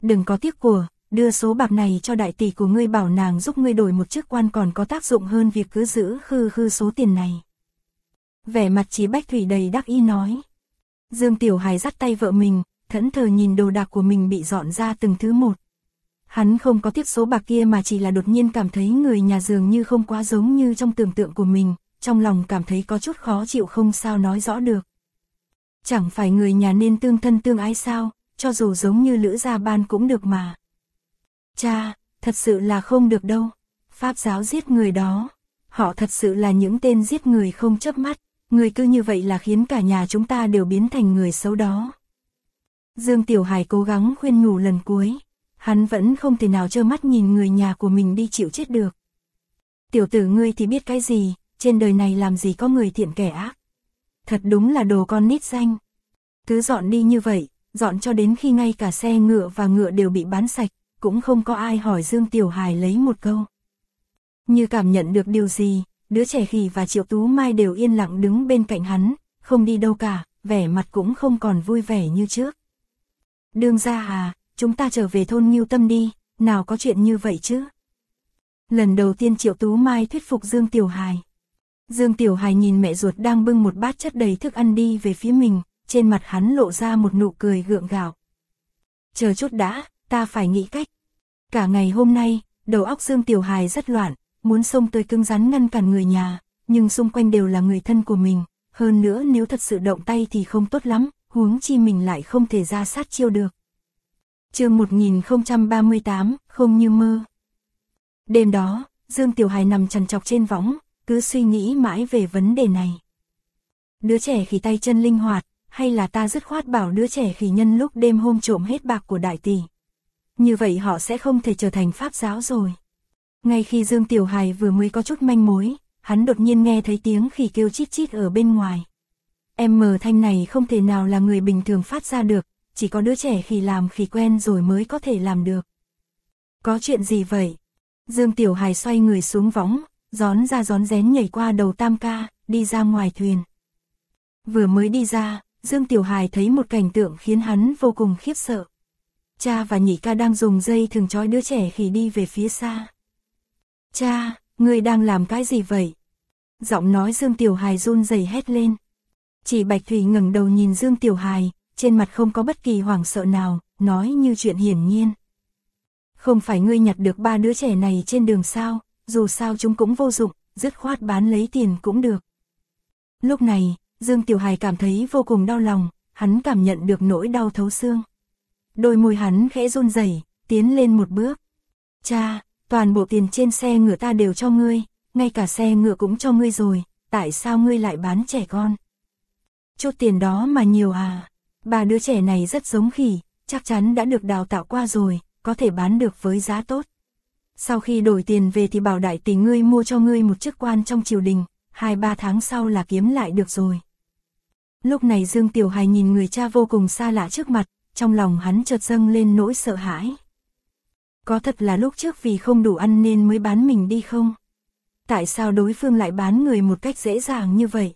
Đừng có tiếc của, đưa số bạc này cho đại tỷ của ngươi bảo nàng giúp ngươi đổi một chức quan còn có tác dụng hơn việc cứ giữ khư số tiền này. Vẻ mặt Chỉ Bách Thủy đầy đắc ý nói. Dương Tiểu Hải dắt tay vợ mình, thẫn thờ nhìn đồ đạc của mình bị dọn ra từng thứ một. Hắn không có tiếc số bạc kia mà chỉ là đột nhiên cảm thấy người nhà dường như không quá giống như trong tưởng tượng của mình, trong lòng cảm thấy có chút khó chịu không sao nói rõ được. Chẳng phải người nhà nên tương thân tương ái sao, cho dù giống như Lữ Gia Ban cũng được mà. Cha, thật sự là không được đâu. Pháp giáo giết người đó. Họ thật sự là những tên giết người không chớp mắt. Người cứ như vậy là khiến cả nhà chúng ta đều biến thành người xấu đó. Dương Tiểu Hải cố gắng khuyên nhủ lần cuối. Hắn vẫn không thể nào trơ mắt nhìn người nhà của mình đi chịu chết được. Tiểu tử ngươi thì biết cái gì, trên đời này làm gì có người thiện kẻ ác. Thật đúng là đồ con nít danh. Cứ dọn đi như vậy, dọn cho đến khi ngay cả xe ngựa và ngựa đều bị bán sạch, cũng không có ai hỏi Dương Tiểu Hải lấy một câu. Như cảm nhận được điều gì, đứa trẻ Khỉ và Triệu Tú Mai đều yên lặng đứng bên cạnh hắn, không đi đâu cả, vẻ mặt cũng không còn vui vẻ như trước. Đương gia à, chúng ta trở về thôn Ngưu Tâm đi, nào có chuyện như vậy chứ. Lần đầu tiên Triệu Tú Mai thuyết phục Dương Tiểu Hải. Dương Tiểu Hải nhìn mẹ ruột đang bưng một bát chất đầy thức ăn đi về phía mình, trên mặt hắn lộ ra một nụ cười gượng gạo. Chờ chút đã, ta phải nghĩ cách. Cả ngày hôm nay, đầu óc Dương Tiểu Hải rất loạn, muốn xông tới cứng rắn ngăn cản người nhà, nhưng xung quanh đều là người thân của mình, hơn nữa nếu thật sự động tay thì không tốt lắm, huống chi mình lại không thể ra sát chiêu được. Chương 1038, không như mơ. Đêm đó, Dương Tiểu Hải nằm trằn trọc trên võng, cứ suy nghĩ mãi về vấn đề này. Đứa trẻ Khỉ tay chân linh hoạt, hay là ta dứt khoát bảo đứa trẻ Khỉ nhân lúc đêm hôm trộm hết bạc của đại tỷ. Như vậy họ sẽ không thể trở thành pháp giáo rồi. Ngay khi Dương Tiểu Hải vừa mới có chút manh mối, hắn đột nhiên nghe thấy tiếng khỉ kêu chít chít ở bên ngoài. Thanh này không thể nào là người bình thường phát ra được, chỉ có đứa trẻ Khỉ làm khỉ quen rồi mới có thể làm được. Có chuyện gì vậy? Dương Tiểu Hải xoay người xuống võng, rón ra rón rén nhảy qua đầu Tam ca, đi ra ngoài thuyền. Vừa mới đi ra, Dương Tiểu Hải thấy một cảnh tượng khiến hắn vô cùng khiếp sợ. Cha và Nhị ca đang dùng dây thừng trói đứa trẻ Khỉ đi về phía xa. Cha, ngươi đang làm cái gì vậy? Giọng nói Dương Tiểu Hải run rẩy hét lên. Chỉ Bạch Thủy ngẩng đầu nhìn Dương Tiểu Hải, trên mặt không có bất kỳ hoảng sợ nào, nói như chuyện hiển nhiên. Không phải ngươi nhặt được 3 đứa trẻ này trên đường sao, dù sao chúng cũng vô dụng, dứt khoát bán lấy tiền cũng được. Lúc này, Dương Tiểu Hải cảm thấy vô cùng đau lòng, hắn cảm nhận được nỗi đau thấu xương. Đôi môi hắn khẽ run rẩy, tiến lên một bước. Cha, toàn bộ tiền trên xe ngựa ta đều cho ngươi, ngay cả xe ngựa cũng cho ngươi rồi, tại sao ngươi lại bán trẻ con? Chút tiền đó mà nhiều à? 3 đứa trẻ này rất giống khỉ, chắc chắn đã được đào tạo qua rồi, có thể bán được với giá tốt. Sau khi đổi tiền về thì bảo đại tỷ ngươi mua cho ngươi một chức quan trong triều đình, 2-3 tháng sau là kiếm lại được rồi. Lúc này Dương Tiểu Hải nhìn người cha vô cùng xa lạ trước mặt, trong lòng hắn chợt dâng lên nỗi sợ hãi. Có thật là lúc trước vì không đủ ăn nên mới bán mình đi không? Tại sao đối phương lại bán người một cách dễ dàng như vậy?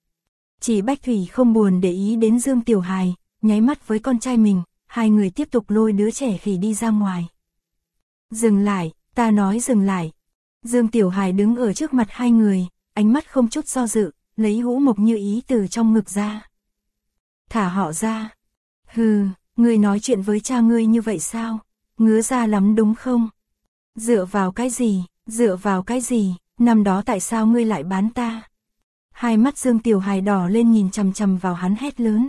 Chỉ Bách Thủy không buồn để ý đến Dương Tiểu Hải, nháy mắt với con trai mình, hai người tiếp tục lôi đứa trẻ Khỉ đi ra ngoài. Dừng lại, ta nói dừng lại. Dương Tiểu Hải đứng ở trước mặt hai người, ánh mắt không chút do dự, lấy hũ mộc như ý từ trong ngực ra. Thả họ ra. Hừ, ngươi nói chuyện với cha ngươi như vậy sao? Ngứa ra lắm đúng không? Dựa vào cái gì? Dựa vào cái gì? Năm đó tại sao ngươi lại bán ta? Hai mắt Dương Tiểu Hải đỏ lên nhìn chằm chằm vào hắn hét lớn.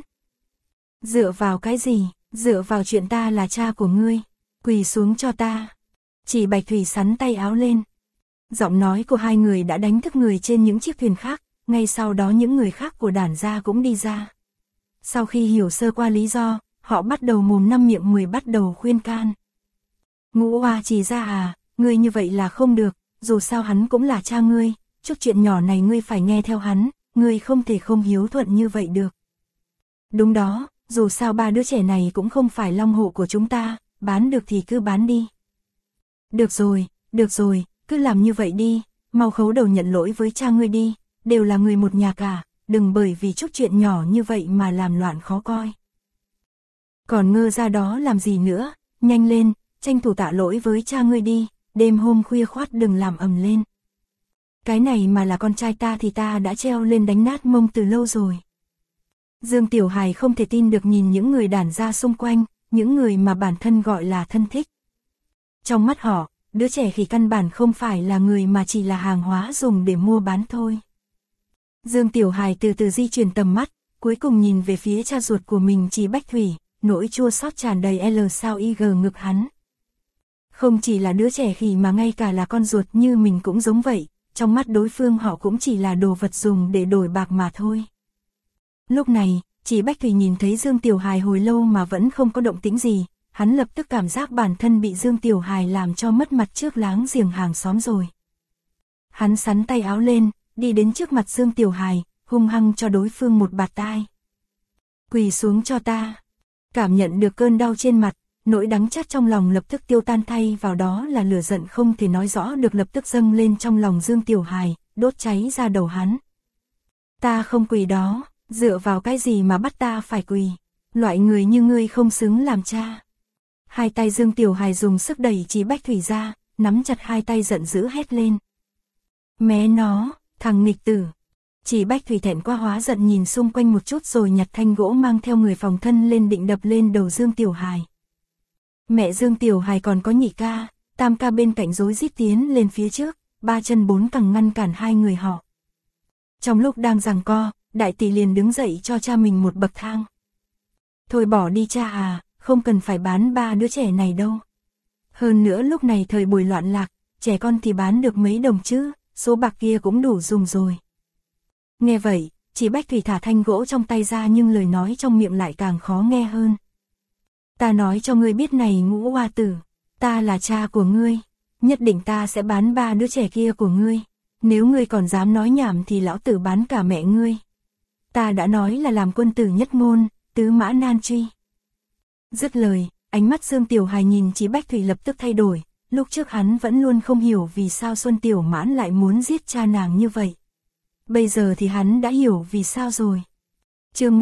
Dựa vào cái gì? Dựa vào chuyện ta là cha của ngươi. Quỳ xuống cho ta. Chỉ Bạch Thủy sắn tay áo lên. Giọng nói của hai người đã đánh thức người trên những chiếc thuyền khác, ngay sau đó những người khác của Đản gia cũng đi ra. Sau khi hiểu sơ qua lý do, họ bắt đầu mồm năm miệng 10 bắt đầu khuyên can. Ngũ Hoa Chỉ ra à, ngươi như vậy là không được, dù sao hắn cũng là cha ngươi, chút chuyện nhỏ này ngươi phải nghe theo hắn, ngươi không thể không hiếu thuận như vậy được. Đúng đó, dù sao 3 đứa trẻ này cũng không phải long hộ của chúng ta, bán được thì cứ bán đi. Được rồi, cứ làm như vậy đi, mau khấu đầu nhận lỗi với cha ngươi đi, đều là người một nhà cả, đừng bởi vì chút chuyện nhỏ như vậy mà làm loạn khó coi. Còn ngơ ra đó làm gì nữa, nhanh lên, tranh thủ tạ lỗi với cha ngươi đi, đêm hôm khuya khoắt đừng làm ầm lên. Cái này mà là con trai ta thì ta đã treo lên đánh nát mông từ lâu rồi. Dương Tiểu Hài không thể tin được nhìn những người đàn gia xung quanh, những người mà bản thân gọi là thân thích. Trong mắt họ, đứa trẻ khỉ căn bản không phải là người mà chỉ là hàng hóa dùng để mua bán thôi. Dương Tiểu Hài từ từ di chuyển tầm mắt, cuối cùng nhìn về phía cha ruột của mình Trì Bách Thủy, nỗi chua xót tràn đầy L sao y g ngực hắn. Không chỉ là đứa trẻ khỉ mà ngay cả là con ruột như mình cũng giống vậy, trong mắt đối phương họ cũng chỉ là đồ vật dùng để đổi bạc mà thôi. Lúc này, Trì Bách Thủy nhìn thấy Dương Tiểu Hài hồi lâu mà vẫn không có động tĩnh gì, hắn lập tức cảm giác bản thân bị Dương Tiểu Hài làm cho mất mặt trước láng giềng hàng xóm rồi. Hắn xắn tay áo lên, đi đến trước mặt Dương Tiểu Hài, hung hăng cho đối phương một bạt tai. Quỳ xuống cho ta. Cảm nhận được cơn đau trên mặt, nỗi đắng chát trong lòng lập tức tiêu tan, thay vào đó là lửa giận không thể nói rõ được lập tức dâng lên trong lòng Dương Tiểu Hài, đốt cháy ra đầu hắn. Ta không quỳ đó, dựa vào cái gì mà bắt ta phải quỳ? Loại người như ngươi không xứng làm cha. Hai tay Dương Tiểu Hài dùng sức đẩy Trì Bách Thủy ra, nắm chặt hai tay giận dữ hét lên. Mé nó, thằng nghịch tử. Trì Bách Thủy thẹn quá hóa giận nhìn xung quanh một chút rồi nhặt thanh gỗ mang theo người phòng thân lên định đập lên đầu Dương Tiểu Hài. Mẹ Dương Tiểu Hài còn có nhị ca, tam ca bên cạnh rối rít tiến lên phía trước, ba chân bốn cẳng ngăn cản hai người họ. Trong lúc đang giằng co, đại tỷ liền đứng dậy cho cha mình một bậc thang. Thôi bỏ đi cha à, không cần phải bán ba đứa trẻ này đâu. Hơn nữa lúc này thời buổi loạn lạc, trẻ con thì bán được mấy đồng chứ, số bạc kia cũng đủ dùng rồi. Nghe vậy, Trì Bách Thủy thả thanh gỗ trong tay ra nhưng lời nói trong miệng lại càng khó nghe hơn. Ta nói cho ngươi biết này Ngũ Hoa Tử, ta là cha của ngươi, nhất định ta sẽ bán ba đứa trẻ kia của ngươi. Nếu ngươi còn dám nói nhảm thì lão tử bán cả mẹ ngươi. Ta đã nói là làm quân tử nhất ngôn, tứ mã nan truy. Dứt lời, ánh mắt Dương Tiểu Hài nhìn Trì Bách Thủy lập tức thay đổi, lúc trước hắn vẫn luôn không hiểu vì sao Xuân Tiểu Mãn lại muốn giết cha nàng như vậy. Bây giờ thì hắn đã hiểu vì sao rồi. Chương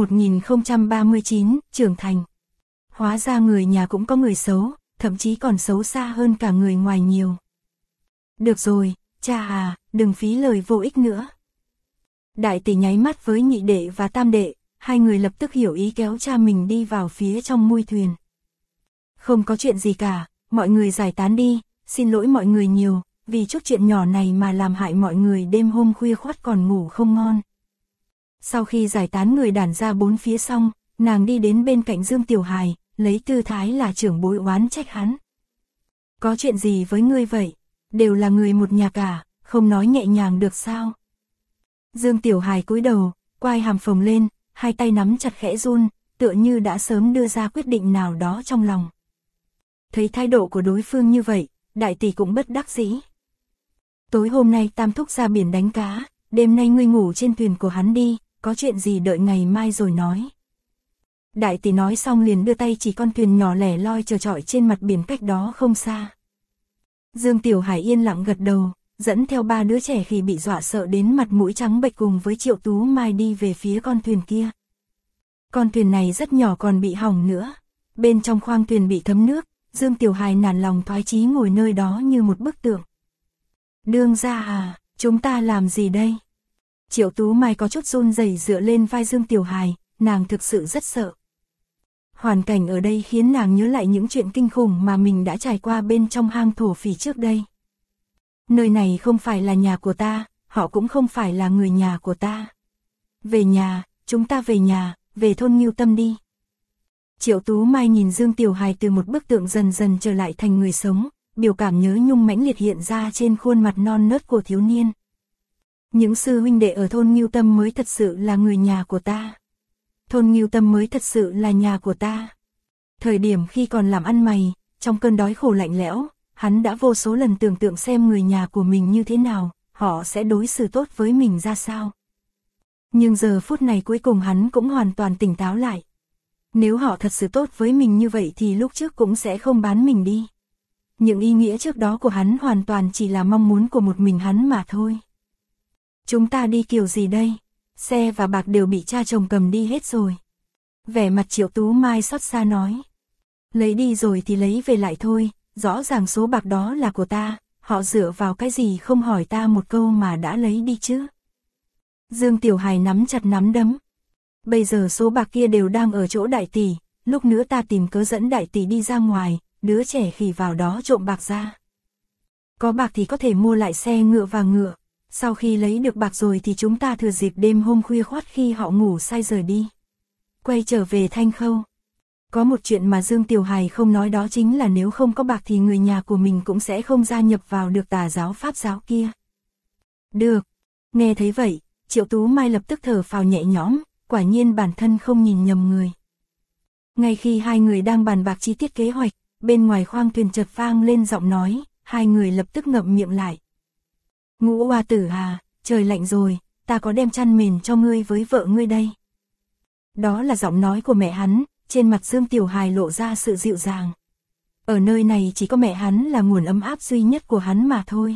1039, trưởng thành. Hóa ra người nhà cũng có người xấu, thậm chí còn xấu xa hơn cả người ngoài nhiều. Được rồi, cha à, đừng phí lời vô ích nữa. Đại tỷ nháy mắt với nhị đệ và tam đệ, hai người lập tức hiểu ý kéo cha mình đi vào phía trong mui thuyền. Không có chuyện gì cả, mọi người giải tán đi, xin lỗi mọi người nhiều, vì chút chuyện nhỏ này mà làm hại mọi người đêm hôm khuya khoắt còn ngủ không ngon. Sau khi giải tán người đàn ra bốn phía xong, nàng đi đến bên cạnh Dương Tiểu Hài, lấy tư thái là trưởng bối oán trách hắn. Có chuyện gì với ngươi vậy? Đều là người một nhà cả, không nói nhẹ nhàng được sao? Dương Tiểu Hài cúi đầu, quai hàm phồng lên, hai tay nắm chặt khẽ run, tựa như đã sớm đưa ra quyết định nào đó trong lòng. Thấy thái độ của đối phương như vậy, đại tỷ cũng bất đắc dĩ. Tối hôm nay Tam thúc ra biển đánh cá, đêm nay ngươi ngủ trên thuyền của hắn đi, có chuyện gì đợi ngày mai rồi nói. Đại tỷ nói xong liền đưa tay chỉ con thuyền nhỏ lẻ loi chờ trọi trên mặt biển cách đó không xa. Dương Tiểu Hải yên lặng gật đầu, dẫn theo ba đứa trẻ khi bị dọa sợ đến mặt mũi trắng bệch cùng với Triệu Tú Mai đi về phía con thuyền kia. Con thuyền này rất nhỏ còn bị hỏng nữa, bên trong khoang thuyền bị thấm nước, Dương Tiểu Hải nản lòng thoái chí ngồi nơi đó như một bức tượng. Đương gia à, chúng ta làm gì đây? Triệu Tú Mai có chút run rẩy dựa lên vai Dương Tiểu Hải, nàng thực sự rất sợ. Hoàn cảnh ở đây khiến nàng nhớ lại những chuyện kinh khủng mà mình đã trải qua bên trong hang thổ phỉ trước đây. Nơi này không phải là nhà của ta, họ cũng không phải là người nhà của ta. Về nhà, chúng ta về nhà, về thôn Ngưu Tâm đi. Triệu Tú Mai nhìn Dương Tiểu Hải từ một bức tượng dần dần trở lại thành người sống, biểu cảm nhớ nhung mãnh liệt hiện ra trên khuôn mặt non nớt của thiếu niên. Những sư huynh đệ ở thôn Ngưu Tâm mới thật sự là người nhà của ta. Thôn Ngưu Tâm mới thật sự là nhà của ta. Thời điểm khi còn làm ăn mày, trong cơn đói khổ lạnh lẽo, hắn đã vô số lần tưởng tượng xem người nhà của mình như thế nào, họ sẽ đối xử tốt với mình ra sao. Nhưng giờ phút này cuối cùng hắn cũng hoàn toàn tỉnh táo lại. Nếu họ thật sự tốt với mình như vậy thì lúc trước cũng sẽ không bán mình đi. Những ý nghĩa trước đó của hắn hoàn toàn chỉ là mong muốn của một mình hắn mà thôi. Chúng ta đi kiểu gì đây? Xe và bạc đều bị cha chồng cầm đi hết rồi. Vẻ mặt Triệu Tú Mai xót xa nói. Lấy đi rồi thì lấy về lại thôi, rõ ràng số bạc đó là của ta, họ dựa vào cái gì không hỏi ta một câu mà đã lấy đi chứ. Dương Tiểu Hài nắm chặt nắm đấm. Bây giờ số bạc kia đều đang ở chỗ đại tỷ, lúc nữa ta tìm cớ dẫn đại tỷ đi ra ngoài, đứa trẻ khỉ vào đó trộm bạc ra. Có bạc thì có thể mua lại xe ngựa và ngựa, sau khi lấy được bạc rồi thì chúng ta thừa dịp đêm hôm khuya khoắt khi họ ngủ say rời đi. Quay trở về Thanh Khâu. Có một chuyện mà Dương Tiểu Hài không nói, đó chính là nếu không có bạc thì người nhà của mình cũng sẽ không gia nhập vào được tà giáo Pháp giáo kia. Được. Nghe thấy vậy, Triệu Tú Mai lập tức thở phào nhẹ nhõm, quả nhiên bản thân không nhìn nhầm người. Ngay khi hai người đang bàn bạc chi tiết kế hoạch, bên ngoài khoang thuyền chợt vang lên giọng nói, hai người lập tức ngậm miệng lại. Ngũ Oa Tử à, trời lạnh rồi, ta có đem chăn mền cho ngươi với vợ ngươi đây. Đó là giọng nói của mẹ hắn, trên mặt Dương Tiểu Hài lộ ra sự dịu dàng. Ở nơi này chỉ có mẹ hắn là nguồn ấm áp duy nhất của hắn mà thôi.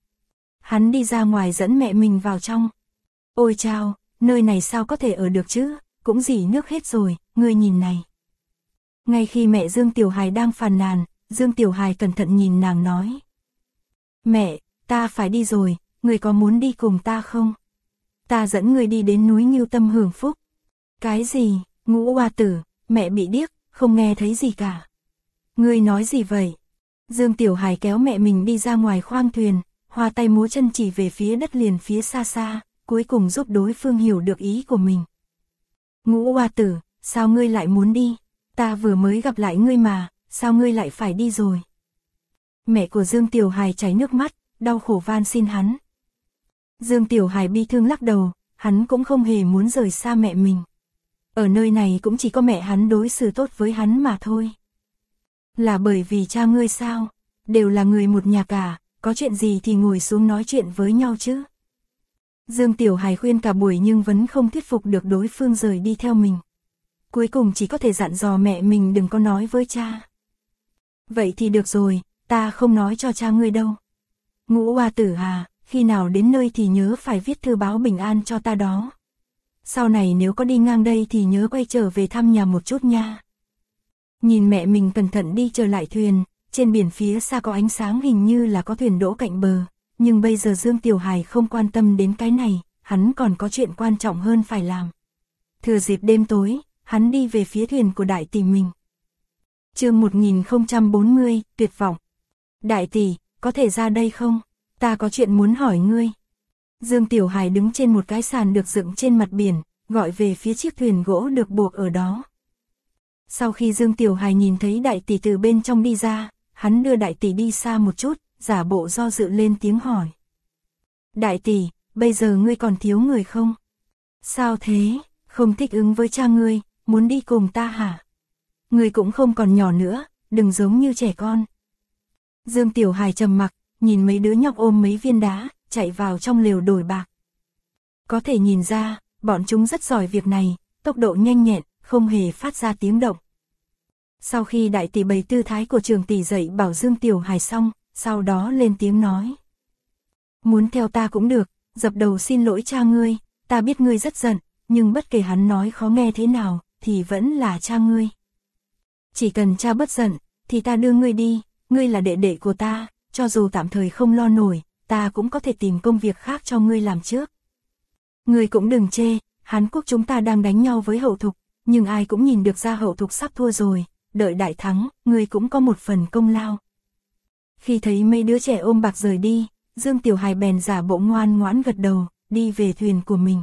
Hắn đi ra ngoài dẫn mẹ mình vào trong. Ôi chao, nơi này sao có thể ở được chứ, cũng dỉ nước hết rồi, ngươi nhìn này. Ngay khi mẹ Dương Tiểu Hài đang phàn nàn, Dương Tiểu Hài cẩn thận nhìn nàng nói. Mẹ, ta phải đi rồi, ngươi có muốn đi cùng ta không? Ta dẫn ngươi đi đến núi Ngưu Tâm hưởng phúc. Cái gì, Ngũ Oa Tử, mẹ bị điếc, không nghe thấy gì cả. Ngươi nói gì vậy? Dương Tiểu Hài kéo mẹ mình đi ra ngoài khoang thuyền, hoa tay múa chân chỉ về phía đất liền phía xa xa, cuối cùng giúp đối phương hiểu được ý của mình. Ngũ Oa Tử, sao ngươi lại muốn đi? Ta vừa mới gặp lại ngươi mà, sao ngươi lại phải đi rồi? Mẹ của Dương Tiểu Hài chảy nước mắt, đau khổ van xin hắn. Dương Tiểu Hài bi thương lắc đầu, hắn cũng không hề muốn rời xa mẹ mình. Ở nơi này cũng chỉ có mẹ hắn đối xử tốt với hắn mà thôi. Là bởi vì cha ngươi sao? Đều là người một nhà cả, có chuyện gì thì ngồi xuống nói chuyện với nhau chứ. Dương Tiểu Hài khuyên cả buổi nhưng vẫn không thuyết phục được đối phương rời đi theo mình. Cuối cùng chỉ có thể dặn dò mẹ mình đừng có nói với cha. Vậy thì được rồi, ta không nói cho cha ngươi đâu. Ngũ Oa Tử à, khi nào đến nơi thì nhớ phải viết thư báo bình an cho ta đó. Sau này nếu có đi ngang đây thì nhớ quay trở về thăm nhà một chút nha. Nhìn mẹ mình cẩn thận đi trở lại thuyền, trên biển phía xa có ánh sáng, hình như là có thuyền đỗ cạnh bờ. Nhưng bây giờ Dương Tiểu Hài không quan tâm đến cái này, hắn còn có chuyện quan trọng hơn phải làm. Thừa dịp đêm tối, hắn đi về phía thuyền của đại tỷ mình. Chương 1040, tuyệt vọng. Đại tỷ, có thể ra đây không? Ta có chuyện muốn hỏi ngươi. Dương Tiểu Hài đứng trên một cái sàn được dựng trên mặt biển, gọi về phía chiếc thuyền gỗ được buộc ở đó. Sau khi Dương Tiểu Hài nhìn thấy đại tỷ từ bên trong đi ra, hắn đưa đại tỷ đi xa một chút, giả bộ do dự lên tiếng hỏi. Đại tỷ, bây giờ ngươi còn thiếu người không? Sao thế, không thích ứng với cha ngươi, muốn đi cùng ta hả? Ngươi cũng không còn nhỏ nữa, đừng giống như trẻ con. Dương Tiểu Hài trầm mặc, nhìn mấy đứa nhóc ôm mấy viên đá, chạy vào trong lều đổi bạc. Có thể nhìn ra, bọn chúng rất giỏi việc này, tốc độ nhanh nhẹn, không hề phát ra tiếng động. Sau khi đại tỷ bày tư thái của trường tỷ dạy bảo Dương Tiểu Hài xong, sau đó lên tiếng nói. Muốn theo ta cũng được, dập đầu xin lỗi cha ngươi, ta biết ngươi rất giận, nhưng bất kể hắn nói khó nghe thế nào, thì vẫn là cha ngươi. Chỉ cần cha bớt giận, thì ta đưa ngươi đi, ngươi là đệ đệ của ta, cho dù tạm thời không lo nổi, ta cũng có thể tìm công việc khác cho ngươi làm trước. Ngươi cũng đừng chê, Hán Quốc chúng ta đang đánh nhau với Hậu Thục, nhưng ai cũng nhìn được ra Hậu Thục sắp thua rồi, đợi đại thắng, ngươi cũng có một phần công lao. Khi thấy mấy đứa trẻ ôm bạc rời đi, Dương Tiểu Hài bèn giả bộ ngoan ngoãn gật đầu, đi về thuyền của mình.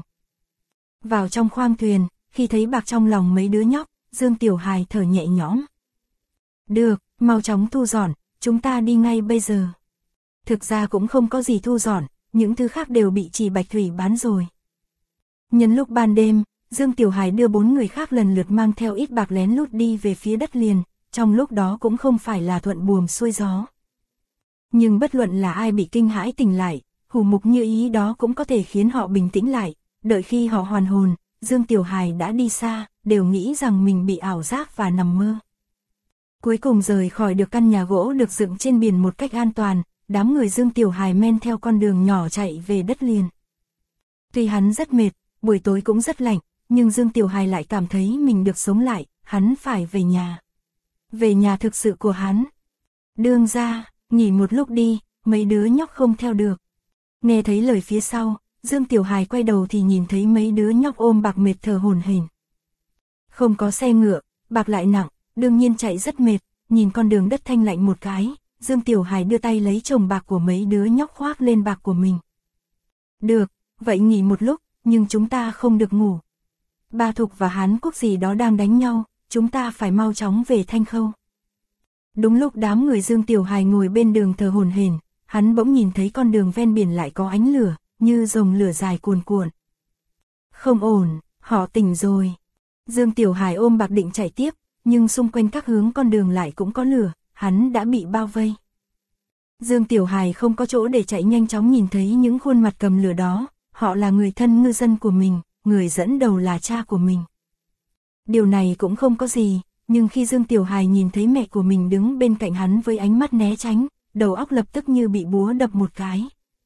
Vào trong khoang thuyền, khi thấy bạc trong lòng mấy đứa nhóc, Dương Tiểu Hài thở nhẹ nhõm. Được, mau chóng thu dọn, chúng ta đi ngay bây giờ. Thực ra cũng không có gì thu dọn, những thứ khác đều bị chị Bạch Thủy bán rồi. Nhân lúc ban đêm, Dương Tiểu Hài đưa 4 người khác lần lượt mang theo ít bạc lén lút đi về phía đất liền, trong lúc đó cũng không phải là thuận buồm xuôi gió. Nhưng bất luận là ai bị kinh hãi tỉnh lại, hủ mục như ý đó cũng có thể khiến họ bình tĩnh lại, đợi khi họ hoàn hồn, Dương Tiểu Hài đã đi xa, đều nghĩ rằng mình bị ảo giác và nằm mơ. Cuối cùng rời khỏi được căn nhà gỗ được dựng trên biển một cách an toàn, đám người Dương Tiểu Hài men theo con đường nhỏ chạy về đất liền. Tuy hắn rất mệt, buổi tối cũng rất lạnh, nhưng Dương Tiểu Hài lại cảm thấy mình được sống lại, hắn phải về nhà. về nhà thực sự của hắn. Đương gia, nghỉ một lúc đi, mấy đứa nhóc không theo được. Nghe thấy lời phía sau, Dương Tiểu Hài quay đầu thì nhìn thấy mấy đứa nhóc ôm Bạc mệt thở hổn hển. Không có xe ngựa, Bạc lại nặng, đương nhiên chạy rất mệt, nhìn con đường đất thanh lạnh một cái, Dương Tiểu Hài đưa tay lấy chồng Bạc của mấy đứa nhóc khoác lên Bạc của mình. Được, vậy nghỉ một lúc, nhưng chúng ta không được ngủ. Ba Thục và Hán Quốc gì đó đang đánh nhau, chúng ta phải mau chóng về Thanh Khâu. Đúng lúc đám người Dương Tiểu Hài ngồi bên đường thờ hổn hển, hắn bỗng nhìn thấy con đường ven biển lại có ánh lửa, như dòng lửa dài cuồn cuộn. Không ổn, họ tỉnh rồi. Dương Tiểu Hài ôm Bạc định chạy tiếp, nhưng xung quanh các hướng con đường lại cũng có lửa, hắn đã bị bao vây. Dương Tiểu Hài không có chỗ để chạy, nhanh chóng nhìn thấy những khuôn mặt cầm lửa đó, họ là người thân ngư dân của mình, người dẫn đầu là cha của mình. Điều này cũng không có gì, nhưng khi Dương Tiểu Hài nhìn thấy mẹ của mình đứng bên cạnh hắn với ánh mắt né tránh, đầu óc lập tức như bị búa đập một cái.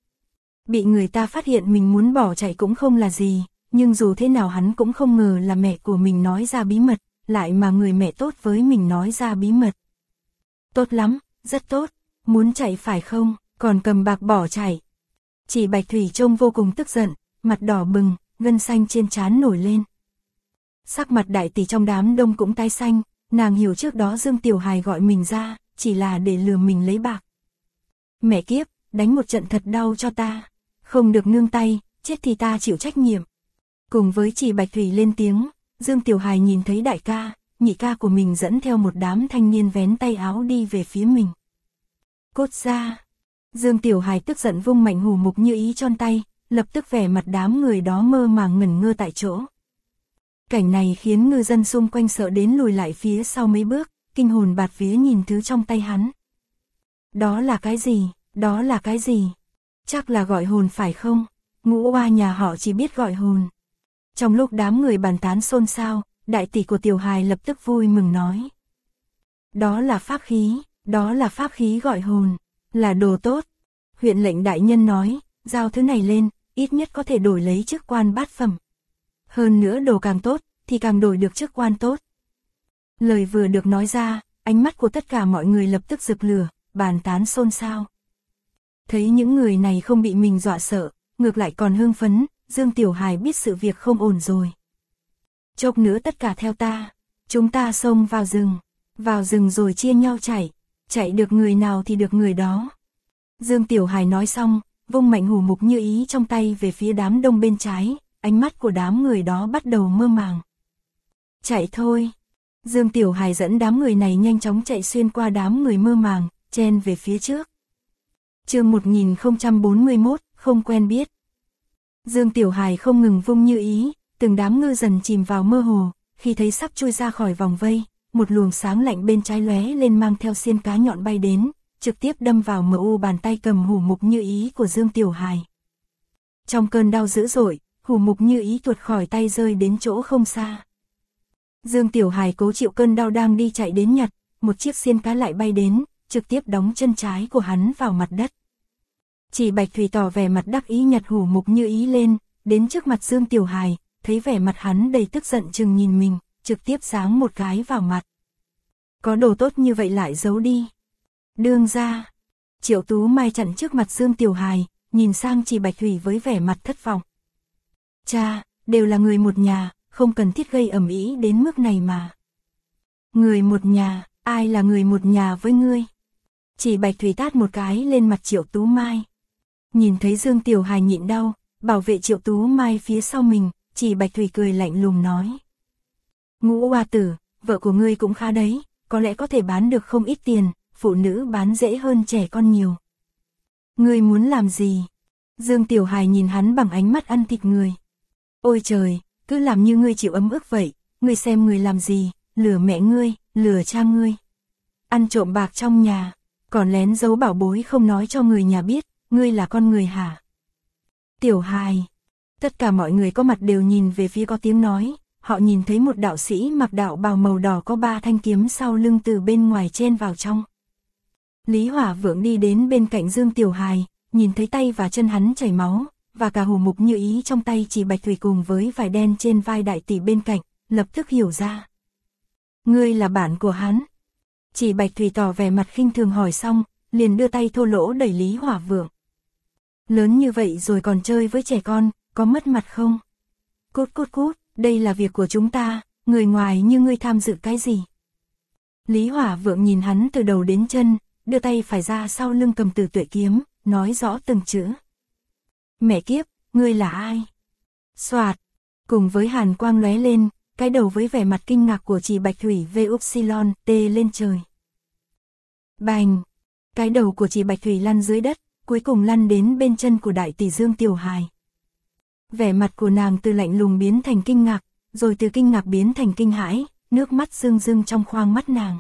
Bị người ta phát hiện mình muốn bỏ chạy cũng không là gì, nhưng dù thế nào hắn cũng không ngờ là mẹ của mình nói ra bí mật, lại mà người mẹ tốt với mình nói ra bí mật. Tốt lắm, rất tốt, muốn chạy phải không, còn cầm Bạc bỏ chạy. Chỉ Bạch Thủy trông vô cùng tức giận, mặt đỏ bừng, gân xanh trên trán nổi lên. Sắc mặt đại tỷ trong đám đông cũng tái xanh, nàng hiểu trước đó Dương Tiểu Hài gọi mình ra, chỉ là để lừa mình lấy bạc. Mẹ kiếp, đánh một trận thật đau cho ta, không được nương tay, chết thì ta chịu trách nhiệm. Cùng với Chỉ Bạch Thủy lên tiếng, Dương Tiểu Hài nhìn thấy đại ca, nhị ca của mình dẫn theo một đám thanh niên vén tay áo đi về phía mình. Cút ra! Dương Tiểu Hài tức giận vung mạnh Hủ Mục Như Ý tròn tay, lập tức vẻ mặt đám người đó mơ màng ngẩn ngơ tại chỗ. Cảnh này khiến ngư dân xung quanh sợ đến lùi lại phía sau mấy bước, kinh hồn bạt vía nhìn thứ trong tay hắn. Đó là cái gì? Đó là cái gì? Chắc là gọi hồn phải không? Ngũ oa nhà họ chỉ biết gọi hồn. Trong lúc đám người bàn tán xôn xao, đại tỷ của Tiểu Hài lập tức vui mừng nói. Đó là pháp khí, đó là pháp khí gọi hồn, là đồ tốt. Huyện lệnh đại nhân nói, giao thứ này lên, ít nhất có thể đổi lấy chức quan bát phẩm. Hơn nữa đồ càng tốt, thì càng đổi được chức quan tốt. Lời vừa được nói ra, ánh mắt của tất cả mọi người lập tức rực lửa, bàn tán xôn xao. Thấy những người này không bị mình dọa sợ, ngược lại còn hưng phấn, Dương Tiểu Hài biết sự việc không ổn rồi. Chốc nữa tất cả theo ta, chúng ta xông vào rừng rồi chia nhau chạy được người nào thì được người đó. Dương Tiểu Hài nói xong, vung mạnh Hủ Mục Như Ý trong tay về phía đám đông bên trái, ánh mắt của đám người đó bắt đầu mơ màng. Chạy thôi! Dương Tiểu Hài dẫn đám người này nhanh chóng chạy xuyên qua đám người mơ màng, chen về phía trước. Chương 1041, không quen biết. Dương Tiểu Hài không ngừng vung Như Ý, từng đám ngư dần chìm vào mơ hồ, khi thấy sắp chui ra khỏi vòng vây, một luồng sáng lạnh bên trái lóe lên mang theo xiên cá nhọn bay đến, trực tiếp đâm vào MU bàn tay cầm Hủ Mục Như Ý của Dương Tiểu Hài. Trong cơn đau dữ dội, Hủ Mục Như Ý tuột khỏi tay rơi đến chỗ không xa. Dương Tiểu Hài cố chịu cơn đau đang đi chạy đến nhặt, một chiếc xiên cá lại bay đến, trực tiếp đóng chân trái của hắn vào mặt đất. Chỉ Bạch Thủy tỏ vẻ mặt đắc ý nhặt Hủ Mục Như Ý lên, đến trước mặt Dương Tiểu Hài, thấy vẻ mặt hắn đầy tức giận chừng nhìn mình, trực tiếp giáng một cái vào mặt. Có đồ tốt như vậy lại giấu đi. Đương ra, Triệu Tú Mai chặn trước mặt Dương Tiểu Hài, nhìn sang Chỉ Bạch Thủy với vẻ mặt thất vọng. Cha, đều là người một nhà, không cần thiết gây ầm ĩ đến mức này mà. Người một nhà, ai là người một nhà với ngươi? Chỉ Bạch Thủy tát một cái lên mặt Triệu Tú Mai. Nhìn thấy Dương Tiểu Hài nhịn đau, bảo vệ Triệu Tú Mai phía sau mình, Chỉ Bạch Thủy cười lạnh lùng nói. Ngũ oa tử, vợ của ngươi cũng khá đấy, có lẽ có thể bán được không ít tiền, phụ nữ bán dễ hơn trẻ con nhiều. Ngươi muốn làm gì? Dương Tiểu Hài nhìn hắn bằng ánh mắt ăn thịt người. Ôi trời, cứ làm như ngươi chịu ấm ức vậy, ngươi xem ngươi làm gì, lừa mẹ ngươi, lừa cha ngươi. Ăn trộm bạc trong nhà, còn lén giấu bảo bối không nói cho người nhà biết, ngươi là con người hả? Tiểu Hài. Tất cả mọi người có mặt đều nhìn về phía có tiếng nói, họ nhìn thấy một đạo sĩ mặc đạo bào màu đỏ có 3 thanh kiếm sau lưng từ bên ngoài chen vào trong. Lý Hỏa Vượng đi đến bên cạnh Dương Tiểu Hài, nhìn thấy tay và chân hắn chảy máu, và cả Hủ Mục Như Ý trong tay Chỉ Bạch Thủy cùng với vải đen trên vai đại tỷ bên cạnh, lập tức hiểu ra. Ngươi là bạn của hắn. Chỉ Bạch Thủy tỏ vẻ mặt khinh thường hỏi xong, liền đưa tay thô lỗ đẩy Lý Hỏa Vượng. Lớn như vậy rồi còn chơi với trẻ con, có mất mặt không? Cút cút cút, đây là việc của chúng ta, người ngoài như ngươi tham dự cái gì? Lý Hỏa Vượng nhìn hắn từ đầu đến chân, đưa tay phải ra sau lưng cầm Tử Tuệ kiếm, nói rõ từng chữ. Mẹ kiếp, ngươi là ai? Soạt, cùng với hàn quang lóe lên, cái đầu với vẻ mặt kinh ngạc của Chỉ Bạch Thủy Vupsilon tê lên trời. Bành, cái đầu của Chỉ Bạch Thủy lăn dưới đất, cuối cùng lăn đến bên chân của đại tỷ Dương Tiểu Hài. Vẻ mặt của nàng từ lạnh lùng biến thành kinh ngạc, rồi từ kinh ngạc biến thành kinh hãi, nước mắt rưng rưng trong khoang mắt nàng.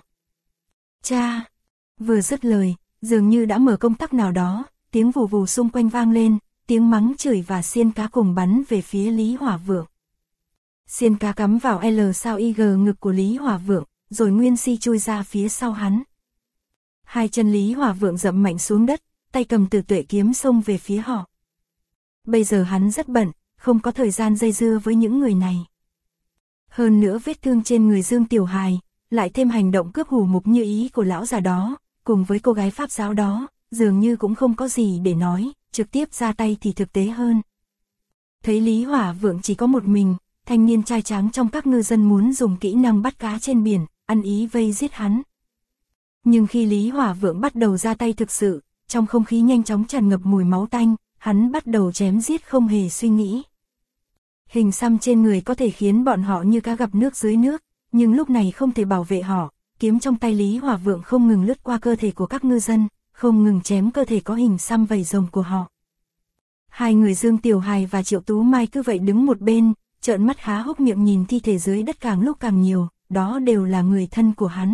Cha! Vừa dứt lời, dường như đã mở công tắc nào đó, tiếng vù vù xung quanh vang lên, tiếng mắng chửi và xiên cá cùng bắn về phía Lý Hỏa Vượng. Xiên cá cắm vào L sao IG ngực của Lý Hỏa Vượng, rồi nguyên si chui ra phía sau hắn. Hai chân Lý Hỏa Vượng dậm mạnh xuống đất, tay cầm Tử Tuệ kiếm xông về phía họ. Bây giờ hắn rất bận, không có thời gian dây dưa với những người này. Hơn nữa vết thương trên người Dương Tiểu Hài, lại thêm hành động cướp hủ mục như ý của lão già đó, cùng với cô gái pháp giáo đó, dường như cũng không có gì để nói, trực tiếp ra tay thì thực tế hơn. Thấy Lý Hỏa Vượng chỉ có một mình, thanh niên trai tráng trong các ngư dân muốn dùng kỹ năng bắt cá trên biển, ăn ý vây giết hắn. Nhưng khi Lý Hỏa Vượng bắt đầu ra tay thực sự, trong không khí nhanh chóng tràn ngập mùi máu tanh, hắn bắt đầu chém giết không hề suy nghĩ. Hình xăm trên người có thể khiến bọn họ như cá gặp nước dưới nước, nhưng lúc này không thể bảo vệ họ, kiếm trong tay Lý Hỏa Vượng không ngừng lướt qua cơ thể của các ngư dân, không ngừng chém cơ thể có hình xăm vảy rồng của họ. Hai người Dương Tiểu Hài và Triệu Tú Mai cứ vậy đứng một bên, trợn mắt há hốc miệng nhìn thi thể dưới đất càng lúc càng nhiều, đó đều là người thân của hắn.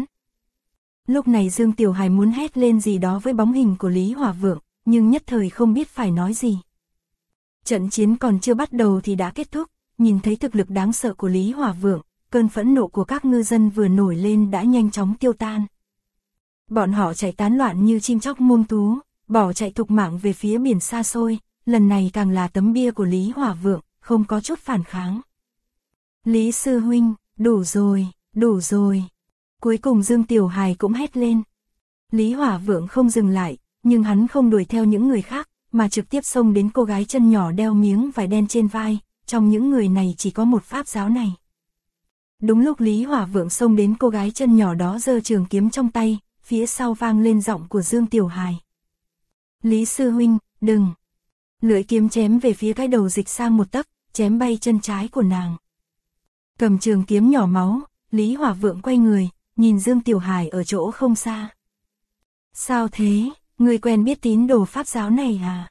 Lúc này Dương Tiểu Hài muốn hét lên gì đó với bóng hình của Lý Hỏa Vượng, nhưng nhất thời không biết phải nói gì. Trận chiến còn chưa bắt đầu thì đã kết thúc, nhìn thấy thực lực đáng sợ của Lý Hỏa Vượng, cơn phẫn nộ của các ngư dân vừa nổi lên đã nhanh chóng tiêu tan. Bọn họ chạy tán loạn như chim chóc muông tú, bỏ chạy thục mạng về phía biển xa xôi, lần này càng là tấm bia của Lý Hỏa Vượng, không có chút phản kháng. Lý sư huynh, đủ rồi, đủ rồi. Cuối cùng Dương Tiểu Hài cũng hét lên. Lý Hỏa Vượng không dừng lại, nhưng hắn không đuổi theo những người khác, mà trực tiếp xông đến cô gái chân nhỏ đeo miếng vải đen trên vai, trong những người này chỉ có một pháp giáo này. Đúng lúc Lý Hỏa Vượng xông đến cô gái chân nhỏ đó giơ trường kiếm trong tay, phía sau vang lên giọng của Dương Tiểu Hài. Lý sư huynh, đừng. Lưỡi kiếm chém về phía cái đầu dịch sang một tấc, chém bay chân trái của nàng. Cầm trường kiếm nhỏ máu, Lý Hỏa Vượng quay người, nhìn Dương Tiểu Hài ở chỗ không xa. Sao thế, người quen biết tín đồ pháp giáo này à?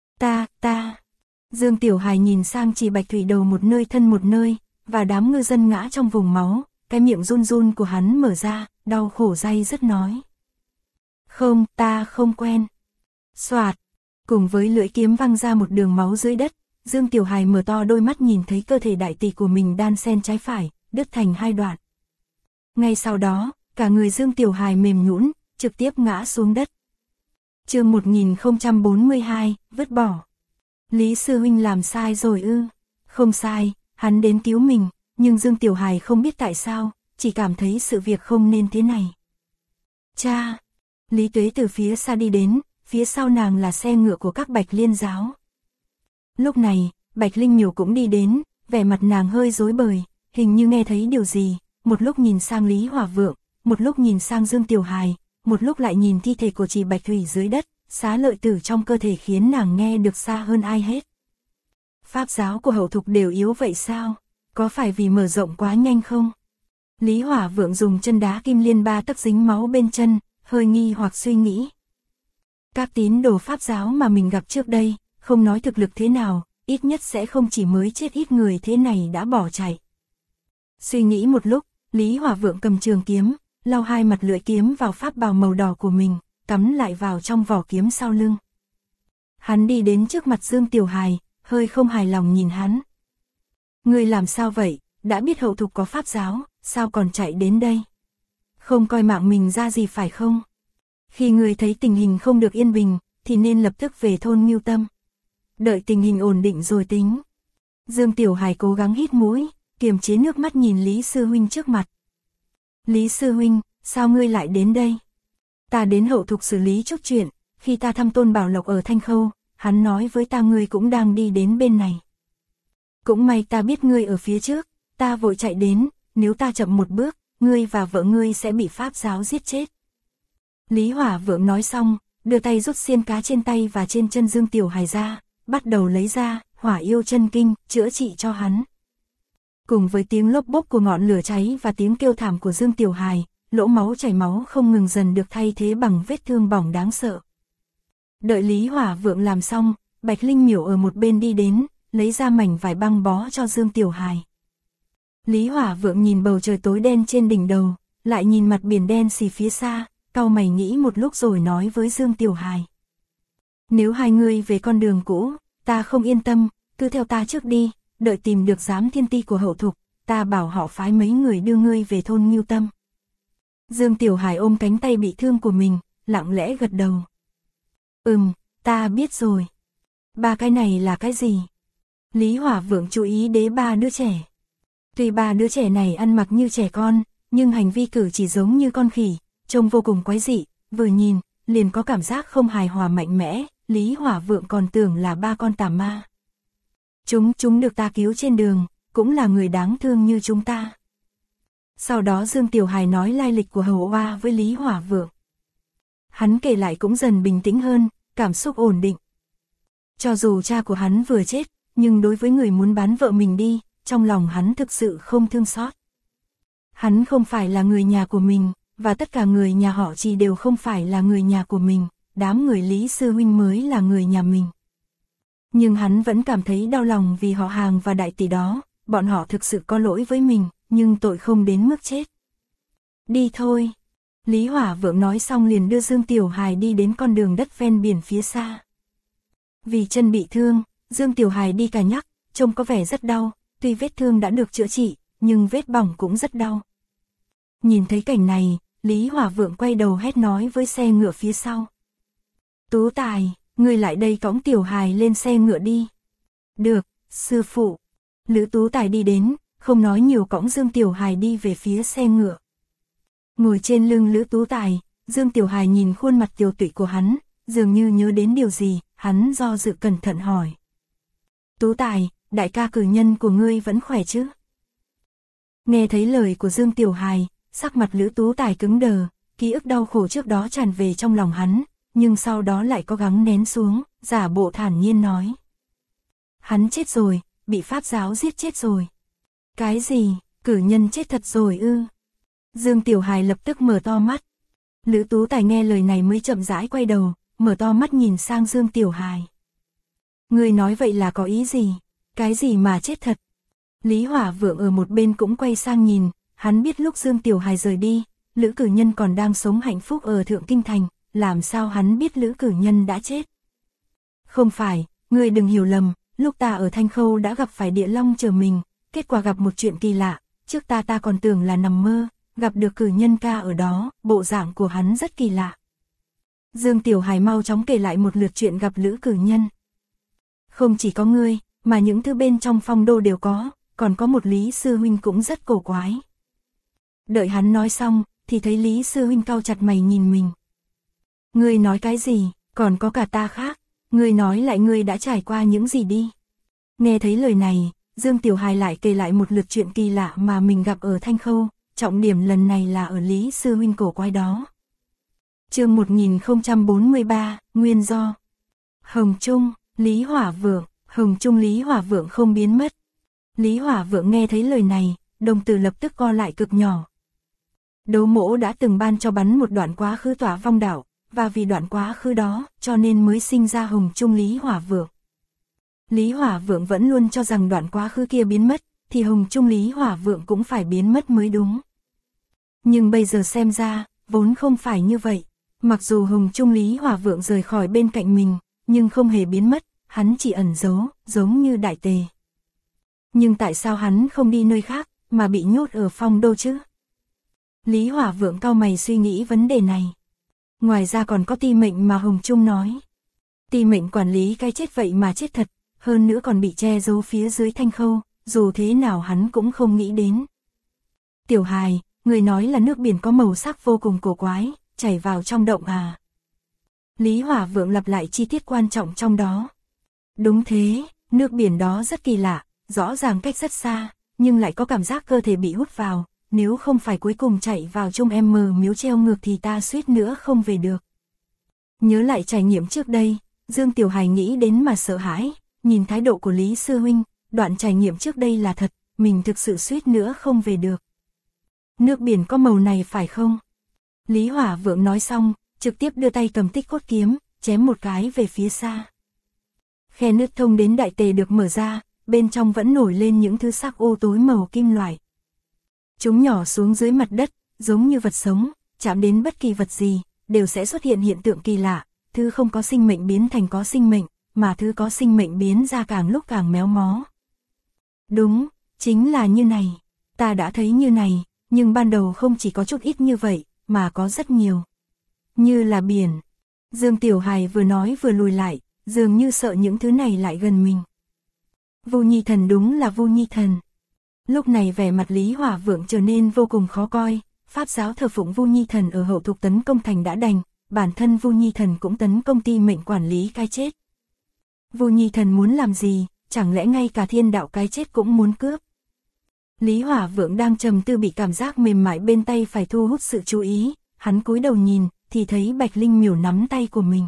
Ta. Dương Tiểu Hài nhìn sang Chỉ Bạch Thủy đầu một nơi thân một nơi, và đám ngư dân ngã trong vùng máu, cái miệng run run của hắn mở ra, đau khổ day dứt nói. Không, ta không quen. Soạt, cùng với lưỡi kiếm văng ra một đường máu dưới đất, Dương Tiểu Hài mở to đôi mắt nhìn thấy cơ thể đại tỷ của mình đan xen trái phải, đứt thành hai đoạn. Ngay sau đó, cả người Dương Tiểu Hài mềm nhũn, trực tiếp ngã xuống đất. Chương 1042, vứt bỏ. Lý sư huynh làm sai rồi ư? Không sai, hắn đến cứu mình, nhưng Dương Tiểu Hài không biết tại sao, chỉ cảm thấy sự việc không nên thế này. Cha! Lý Tuế từ phía xa đi đến, phía sau nàng là xe ngựa của các Bạch Liên giáo. Lúc này, Bạch Linh Miểu cũng đi đến, vẻ mặt nàng hơi rối bời, hình như nghe thấy điều gì, một lúc nhìn sang Lý Hỏa Vượng, một lúc nhìn sang Dương Tiểu Hài, một lúc lại nhìn thi thể của Chỉ Bạch Thủy dưới đất, xá lợi tử trong cơ thể khiến nàng nghe được xa hơn ai hết. Pháp giáo của hậu thục đều yếu vậy sao? Có phải vì mở rộng quá nhanh không? Lý Hỏa Vượng dùng chân đá kim liên 3 tấc dính máu bên chân, hơi nghi hoặc suy nghĩ. Các tín đồ pháp giáo mà mình gặp trước đây, không nói thực lực thế nào, ít nhất sẽ không chỉ mới chết ít người thế này đã bỏ chạy. Suy nghĩ một lúc, Lý Hỏa Vượng cầm trường kiếm, lau hai mặt lưỡi kiếm vào pháp bào màu đỏ của mình, cắm lại vào trong vỏ kiếm sau lưng. Hắn đi đến trước mặt Dương Tiểu Hài, hơi không hài lòng nhìn hắn. Ngươi làm sao vậy, đã biết hậu thục có pháp giáo, sao còn chạy đến đây? Không coi mạng mình ra gì phải không? Khi ngươi thấy tình hình không được yên bình, thì nên lập tức về thôn Ngưu Tâm. Đợi tình hình ổn định rồi tính. Dương Tiểu Hài cố gắng hít mũi, kiềm chế nước mắt nhìn Lý sư huynh trước mặt. Lý sư huynh, sao ngươi lại đến đây? Ta đến Hậu Thục xử lý chút chuyện, khi ta thăm Tôn Bảo Lộc ở Thanh Khâu, hắn nói với ta ngươi cũng đang đi đến bên này. Cũng may ta biết ngươi ở phía trước, ta vội chạy đến, nếu ta chậm một bước, ngươi và vợ ngươi sẽ bị Pháp giáo giết chết. Lý Hỏa Vượng nói xong, đưa tay rút xiên cá trên tay và trên chân Dương Tiểu Hài ra, bắt đầu lấy ra, Hỏa Yêu Chân Kinh, chữa trị cho hắn. Cùng với tiếng lốp bốp của ngọn lửa cháy và tiếng kêu thảm của Dương Tiểu Hài, lỗ máu chảy máu không ngừng dần được thay thế bằng vết thương bỏng đáng sợ. Đợi Lý Hỏa Vượng làm xong, Bạch Linh Miểu ở một bên đi đến, lấy ra mảnh vải băng bó cho Dương Tiểu Hài. Lý Hỏa Vượng nhìn bầu trời tối đen trên đỉnh đầu, lại nhìn mặt biển đen xì phía xa, cau mày nghĩ một lúc rồi nói với Dương Tiểu Hài. Nếu hai người về con đường cũ, ta không yên tâm, cứ theo ta trước đi, đợi tìm được giám thiên ti của Hậu Thục, ta bảo họ phái mấy người đưa ngươi về thôn Ngưu Tâm. Dương Tiểu Hài ôm cánh tay bị thương của mình, lặng lẽ gật đầu. Ta biết rồi. Ba cái này là cái gì? Lý Hỏa Vượng chú ý đến ba đứa trẻ. Tuy ba đứa trẻ này ăn mặc như trẻ con, nhưng hành vi cử chỉ giống như con khỉ, trông vô cùng quái dị, vừa nhìn, liền có cảm giác không hài hòa mạnh mẽ, Lý Hỏa Vượng còn tưởng là ba con tà ma. Chúng được ta cứu trên đường, cũng là người đáng thương như chúng ta. Sau đó Dương Tiểu Hài nói lai lịch của Hầu Oa với Lý Hỏa Vượng. Hắn kể lại cũng dần bình tĩnh hơn, cảm xúc ổn định. Cho dù cha của hắn vừa chết, nhưng đối với người muốn bán vợ mình đi, trong lòng hắn thực sự không thương xót. Hắn không phải là người nhà của mình, và tất cả người nhà họ Trì đều không phải là người nhà của mình, đám người Lý Sư Huynh mới là người nhà mình. Nhưng hắn vẫn cảm thấy đau lòng vì họ hàng và đại tỷ đó, bọn họ thực sự có lỗi với mình, nhưng tội không đến mức chết. Đi thôi. Lý Hỏa Vượng nói xong liền đưa Dương Tiểu Hài đi đến con đường đất ven biển phía xa. Vì chân bị thương, Dương Tiểu Hài đi cả nhắc, trông có vẻ rất đau, tuy vết thương đã được chữa trị, nhưng vết bỏng cũng rất đau. Nhìn thấy cảnh này, Lý Hỏa Vượng quay đầu hét nói với xe ngựa phía sau. Tú Tài, ngươi lại đây cõng Tiểu Hài lên xe ngựa đi. Được, sư phụ. Lữ Tú Tài đi đến, không nói nhiều cõng Dương Tiểu Hài đi về phía xe ngựa. Ngồi trên lưng Lữ Tú Tài, Dương Tiểu Hài nhìn khuôn mặt tiều tụy của hắn, dường như nhớ đến điều gì, hắn do dự cẩn thận hỏi. Tú Tài, đại ca cử nhân của ngươi vẫn khỏe chứ? Nghe thấy lời của Dương Tiểu Hài, sắc mặt Lữ Tú Tài cứng đờ, ký ức đau khổ trước đó tràn về trong lòng hắn, nhưng sau đó lại cố gắng nén xuống, giả bộ thản nhiên nói. Hắn chết rồi, bị Pháp giáo giết chết rồi. Cái gì, cử nhân chết thật rồi ư? Dương Tiểu Hài lập tức mở to mắt. Lữ Tú Tài nghe lời này mới chậm rãi quay đầu, mở to mắt nhìn sang Dương Tiểu Hài. Ngươi nói vậy là có ý gì? Cái gì mà chết thật? Lý Hỏa Vượng ở một bên cũng quay sang nhìn, hắn biết lúc Dương Tiểu Hài rời đi, Lữ cử nhân còn đang sống hạnh phúc ở Thượng Kinh Thành, làm sao hắn biết Lữ cử nhân đã chết? Không phải, ngươi đừng hiểu lầm, lúc ta ở Thanh Khâu đã gặp phải Địa Long chờ mình, kết quả gặp một chuyện kỳ lạ, trước ta còn tưởng là nằm mơ, gặp được cử nhân ca ở đó, bộ dạng của hắn rất kỳ lạ. Dương Tiểu Hài mau chóng kể lại một lượt chuyện gặp Lữ cử nhân. Không chỉ có ngươi, mà những thứ bên trong phong đô đều có, còn có một Lý Sư Huynh cũng rất cổ quái. Đợi hắn nói xong, thì thấy Lý Sư Huynh cau chặt mày nhìn mình. Ngươi nói cái gì, còn có cả ta khác, ngươi nói lại ngươi đã trải qua những gì đi. Nghe thấy lời này, Dương Tiểu Hài lại kể lại một lượt chuyện kỳ lạ mà mình gặp ở Thanh Khâu, trọng điểm lần này là ở Lý Sư Huynh cổ quái đó. Chương 1043, nguyên do. Hồng Trung, Lý Hỏa Vượng, Hồng Trung Lý Hỏa Vượng không biến mất. Lý Hỏa Vượng nghe thấy lời này, đồng tử lập tức co lại cực nhỏ. Đấu Mỗ đã từng ban cho bắn một đoạn quá khứ Tỏa Vong Đảo, và vì đoạn quá khứ đó, cho nên mới sinh ra Hồng Trung Lý Hỏa Vượng. Lý Hỏa Vượng vẫn luôn cho rằng đoạn quá khứ kia biến mất, thì Hồng Trung Lý Hỏa Vượng cũng phải biến mất mới đúng. Nhưng bây giờ xem ra, vốn không phải như vậy. Mặc dù Hồng Trung Lý Hỏa Vượng rời khỏi bên cạnh mình, nhưng không hề biến mất, hắn chỉ ẩn giấu, giống như Đại Tề. Nhưng tại sao hắn không đi nơi khác, mà bị nhốt ở phong đô chứ? Lý Hỏa Vượng cau mày suy nghĩ vấn đề này. Ngoài ra còn có Ti Mệnh mà Hồng Trung nói. Ti Mệnh quản lý cái chết vậy mà chết thật, hơn nữa còn bị che giấu phía dưới Thanh Khâu, dù thế nào hắn cũng không nghĩ đến. Tiểu Hài, người nói là nước biển có màu sắc vô cùng cổ quái, chảy vào trong động à? Lý Hỏa Vượng lặp lại chi tiết quan trọng trong đó. Đúng thế, nước biển đó rất kỳ lạ, rõ ràng cách rất xa, nhưng lại có cảm giác cơ thể bị hút vào, nếu không phải cuối cùng chạy vào trong miếu treo ngược thì ta suýt nữa không về được. Nhớ lại trải nghiệm trước đây, Dương Tiểu Hài nghĩ đến mà sợ hãi, nhìn thái độ của Lý Sư Huynh, đoạn trải nghiệm trước đây là thật, mình thực sự suýt nữa không về được. Nước biển có màu này phải không? Lý Hỏa Vượng nói xong, trực tiếp đưa tay cầm Tích Cốt kiếm, chém một cái về phía xa. Khe nứt thông đến đại tề được mở ra, bên trong vẫn nổi lên những thứ sắc ô tối màu kim loại. Chúng nhỏ xuống dưới mặt đất, giống như vật sống, chạm đến bất kỳ vật gì, đều sẽ xuất hiện hiện tượng kỳ lạ, thứ không có sinh mệnh biến thành có sinh mệnh, mà thứ có sinh mệnh biến ra càng lúc càng méo mó. Đúng, chính là như này, ta đã thấy như này, nhưng ban đầu không chỉ có chút ít như vậy, mà có rất nhiều. Như là biển. Dương Tiểu Hài vừa nói vừa lùi lại, dường như sợ những thứ này lại gần mình. Vu Nhi Thần đúng là Vu Nhi Thần. Lúc này vẻ mặt Lý Hỏa Vượng trở nên vô cùng khó coi, pháp giáo thờ phụng Vu Nhi Thần ở hậu thục tấn công thành đã đành, bản thân Vu Nhi Thần cũng tấn công ti mệnh quản lý cái chết. Vu Nhi Thần muốn làm gì, chẳng lẽ ngay cả thiên đạo cái chết cũng muốn cướp? Lý Hỏa Vượng đang trầm tư bị cảm giác mềm mại bên tay phải thu hút sự chú ý, hắn cúi đầu nhìn, thì thấy Bạch Linh Miểu nắm tay của mình.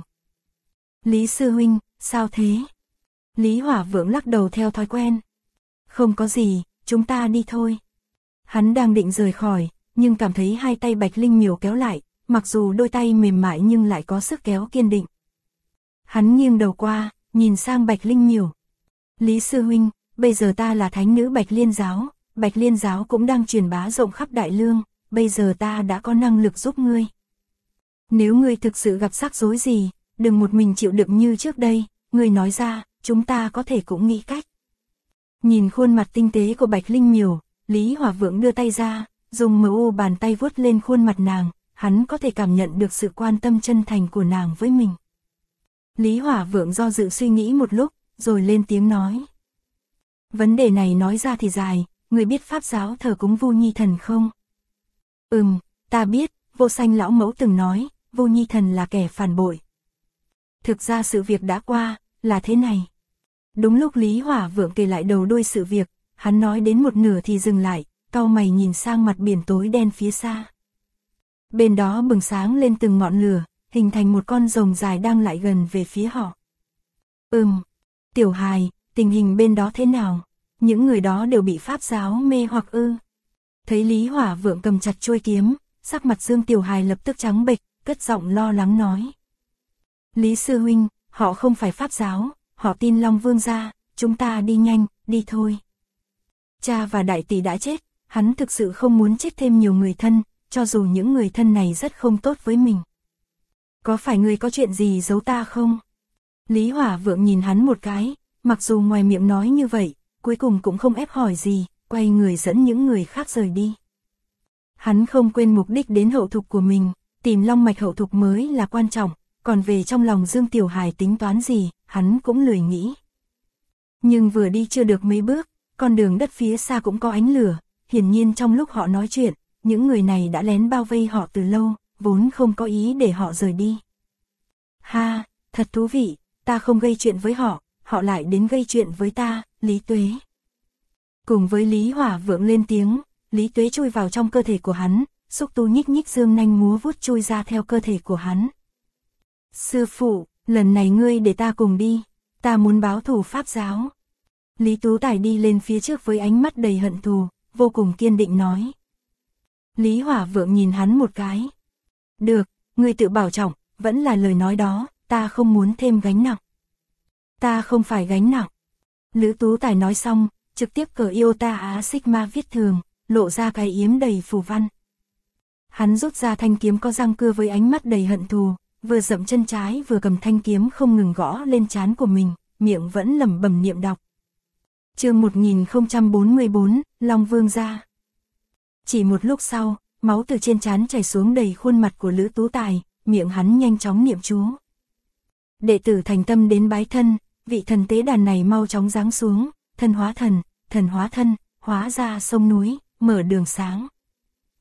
Lý Sư Huynh, sao thế? Lý Hỏa Vượng lắc đầu theo thói quen. Không có gì, chúng ta đi thôi. Hắn đang định rời khỏi, nhưng cảm thấy hai tay Bạch Linh Miểu kéo lại, mặc dù đôi tay mềm mại nhưng lại có sức kéo kiên định. Hắn nghiêng đầu qua, nhìn sang Bạch Linh Miểu. Lý Sư Huynh, bây giờ ta là thánh nữ Bạch Liên Giáo, Bạch Liên Giáo cũng đang truyền bá rộng khắp Đại Lương, bây giờ ta đã có năng lực giúp ngươi. Nếu ngươi thực sự gặp rắc rối gì, đừng một mình chịu đựng như trước đây, ngươi nói ra, chúng ta có thể cũng nghĩ cách. Nhìn khuôn mặt tinh tế của Bạch Linh Miểu, Lý Hỏa Vượng đưa tay ra, dùng bàn tay vuốt lên khuôn mặt nàng, hắn có thể cảm nhận được sự quan tâm chân thành của nàng với mình. Lý Hỏa Vượng do dự suy nghĩ một lúc, rồi lên tiếng nói. Vấn đề này nói ra thì dài, người biết pháp giáo thờ cúng Vu Nhi Thần không? Ta biết, Vô Sanh lão mẫu từng nói, Vu Nhi Thần là kẻ phản bội. Thực ra sự việc đã qua, là thế này. Đúng lúc Lý Hỏa Vượng kể lại đầu đuôi sự việc, hắn nói đến một nửa thì dừng lại, cau mày nhìn sang mặt biển tối đen phía xa. Bên đó bừng sáng lên từng ngọn lửa, hình thành một con rồng dài đang lại gần về phía họ. Tiểu Hài, tình hình bên đó thế nào? Những người đó đều bị pháp giáo mê hoặc ư? Thấy Lý Hỏa Vượng cầm chặt chuôi kiếm, sắc mặt Dương Tiểu Hài lập tức trắng bệch, cất giọng lo lắng nói. Lý Sư Huynh, họ không phải pháp giáo, họ tin Long Vương gia, chúng ta đi nhanh, đi thôi. Cha và đại tỷ đã chết, hắn thực sự không muốn chết thêm nhiều người thân, cho dù những người thân này rất không tốt với mình. Có phải ngươi có chuyện gì giấu ta không? Lý Hỏa Vượng nhìn hắn một cái, mặc dù ngoài miệng nói như vậy, cuối cùng cũng không ép hỏi gì, quay người dẫn những người khác rời đi. Hắn không quên mục đích đến hậu thục của mình, tìm long mạch hậu thục mới là quan trọng, còn về trong lòng Dương Tiểu Hài tính toán gì, hắn cũng lười nghĩ. Nhưng vừa đi chưa được mấy bước, con đường đất phía xa cũng có ánh lửa, hiển nhiên trong lúc họ nói chuyện, những người này đã lén bao vây họ từ lâu, vốn không có ý để họ rời đi. Ha, thật thú vị, ta không gây chuyện với họ, họ lại đến gây chuyện với ta, Lý Tuế. Cùng với Lý Hỏa Vượng lên tiếng, Lý Tuế chui vào trong cơ thể của hắn, xúc tu nhích nhích dương nanh múa vuốt chui ra theo cơ thể của hắn. Sư phụ, lần này ngươi để ta cùng đi, ta muốn báo thù pháp giáo. Lý Tú Tài đi lên phía trước với ánh mắt đầy hận thù, vô cùng kiên định nói. Lý Hỏa Vượng nhìn hắn một cái. Được, ngươi tự bảo trọng, vẫn là lời nói đó, ta không muốn thêm gánh nặng. Ta không phải gánh nặng. Lữ Tú Tài nói xong, trực tiếp cờ Iota Á Sigma viết thường, lộ ra cái yếm đầy phù văn. Hắn rút ra thanh kiếm có răng cưa với ánh mắt đầy hận thù, vừa dậm chân trái vừa cầm thanh kiếm không ngừng gõ lên trán của mình, miệng vẫn lẩm bẩm niệm đọc. Chương 1044, Long Vương gia. Chỉ một lúc sau, máu từ trên trán chảy xuống đầy khuôn mặt của Lữ Tú Tài, miệng hắn nhanh chóng niệm chú. Đệ tử thành tâm đến bái thân, vị thần tế đàn này mau chóng giáng xuống, thân hóa thần, thần hóa thân, hóa ra sông núi, mở đường sáng.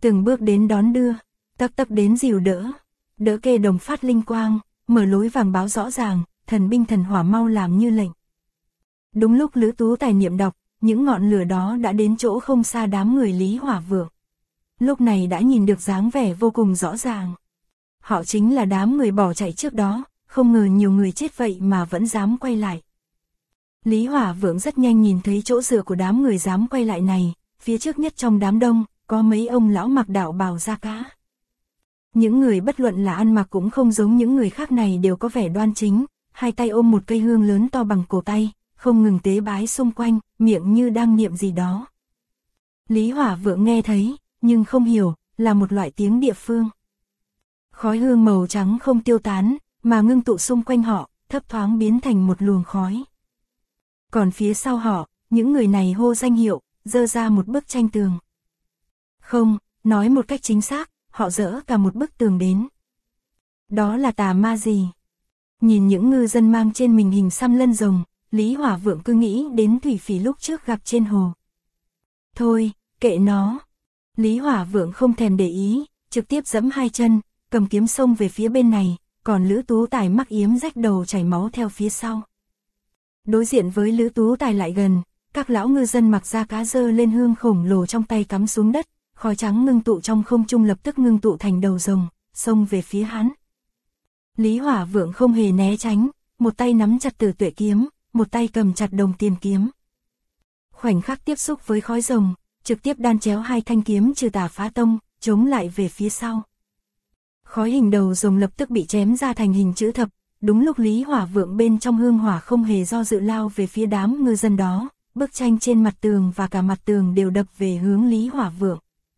từng bước đến đón đưa, tấp tấp đến dìu đỡ, đỡ kê đồng phát linh quang, mở lối vàng báo rõ ràng, thần binh thần hỏa mau làm như lệnh. Đúng lúc Lữ Tú Tài niệm đọc, những ngọn lửa đó đã đến chỗ không xa đám người Lý Hỏa Vượng. Lúc này đã nhìn được dáng vẻ vô cùng rõ ràng. Họ chính là đám người bỏ chạy trước đó, không ngờ nhiều người chết vậy mà vẫn dám quay lại. Lý Hỏa Vượng rất nhanh nhìn thấy chỗ dựa của đám người dám quay lại này, phía trước nhất trong đám đông, có mấy ông lão mặc đạo bào da cá. Những người bất luận là ăn mặc cũng không giống những người khác này đều có vẻ đoan chính, hai tay ôm một cây hương lớn to bằng cổ tay, không ngừng tế bái xung quanh, miệng như đang niệm gì đó. Lý Hỏa Vượng nghe thấy, nhưng không hiểu, là một loại tiếng địa phương. Khói hương màu trắng không tiêu tán, mà ngưng tụ xung quanh họ, thấp thoáng biến thành một luồng khói. Còn phía sau họ, những người này hô danh hiệu, giơ ra một bức tranh tường. Không, nói một cách chính xác, họ dỡ cả một bức tường đến. Đó là tà ma gì? Nhìn những ngư dân mang trên mình hình xăm lân rồng, Lý Hỏa Vượng cứ nghĩ đến thủy phỉ lúc trước gặp trên hồ. Thôi, kệ nó. Lý Hỏa Vượng không thèm để ý, trực tiếp giẫm hai chân, cầm kiếm xông về phía bên này, còn Lữ Tú Tài mắc yếm rách đầu chảy máu theo phía sau. Đối diện với Lữ Tú Tài lại gần, các lão ngư dân mặc da cá giơ lên hương khổng lồ trong tay cắm xuống đất, khói trắng ngưng tụ trong không trung lập tức ngưng tụ thành đầu rồng, xông về phía hắn. Lý Hỏa Vượng không hề né tránh, một tay nắm chặt Tử Tuệ kiếm, một tay cầm chặt Đồng Tiền kiếm. Khoảnh khắc tiếp xúc với khói rồng, trực tiếp đan chéo hai thanh kiếm trừ tà phá tông, chống lại về phía sau. Khói hình đầu rồng lập tức bị chém ra thành hình chữ thập, đúng lúc Lý Hỏa Vượng bên trong hương hỏa không hề do dự lao về phía đám ngư dân đó, bức tranh trên mặt tường và cả mặt tường đều đập về hướng Lý Hỏa Vượng.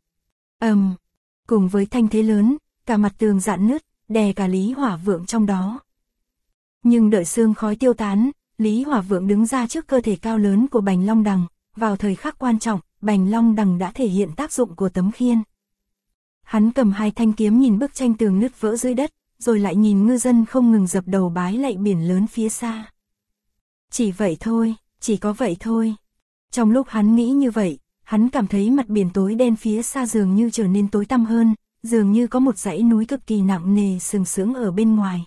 Cùng với thanh thế lớn, cả mặt tường rạn nứt, đè cả Lý Hỏa Vượng trong đó. Nhưng đợi sương khói tiêu tán, Lý Hỏa Vượng đứng ra trước cơ thể cao lớn của Bành Long Đằng, vào thời khắc quan trọng, Bành Long Đằng đã thể hiện tác dụng của tấm khiên. Hắn cầm hai thanh kiếm nhìn bức tranh tường nứt vỡ dưới đất, rồi lại nhìn ngư dân không ngừng dập đầu bái lạy biển lớn phía xa. Chỉ vậy thôi, chỉ có vậy thôi. Trong lúc hắn nghĩ như vậy, hắn cảm thấy mặt biển tối đen phía xa dường như trở nên tối tăm hơn, dường như có một dãy núi cực kỳ nặng nề sừng sững ở bên ngoài.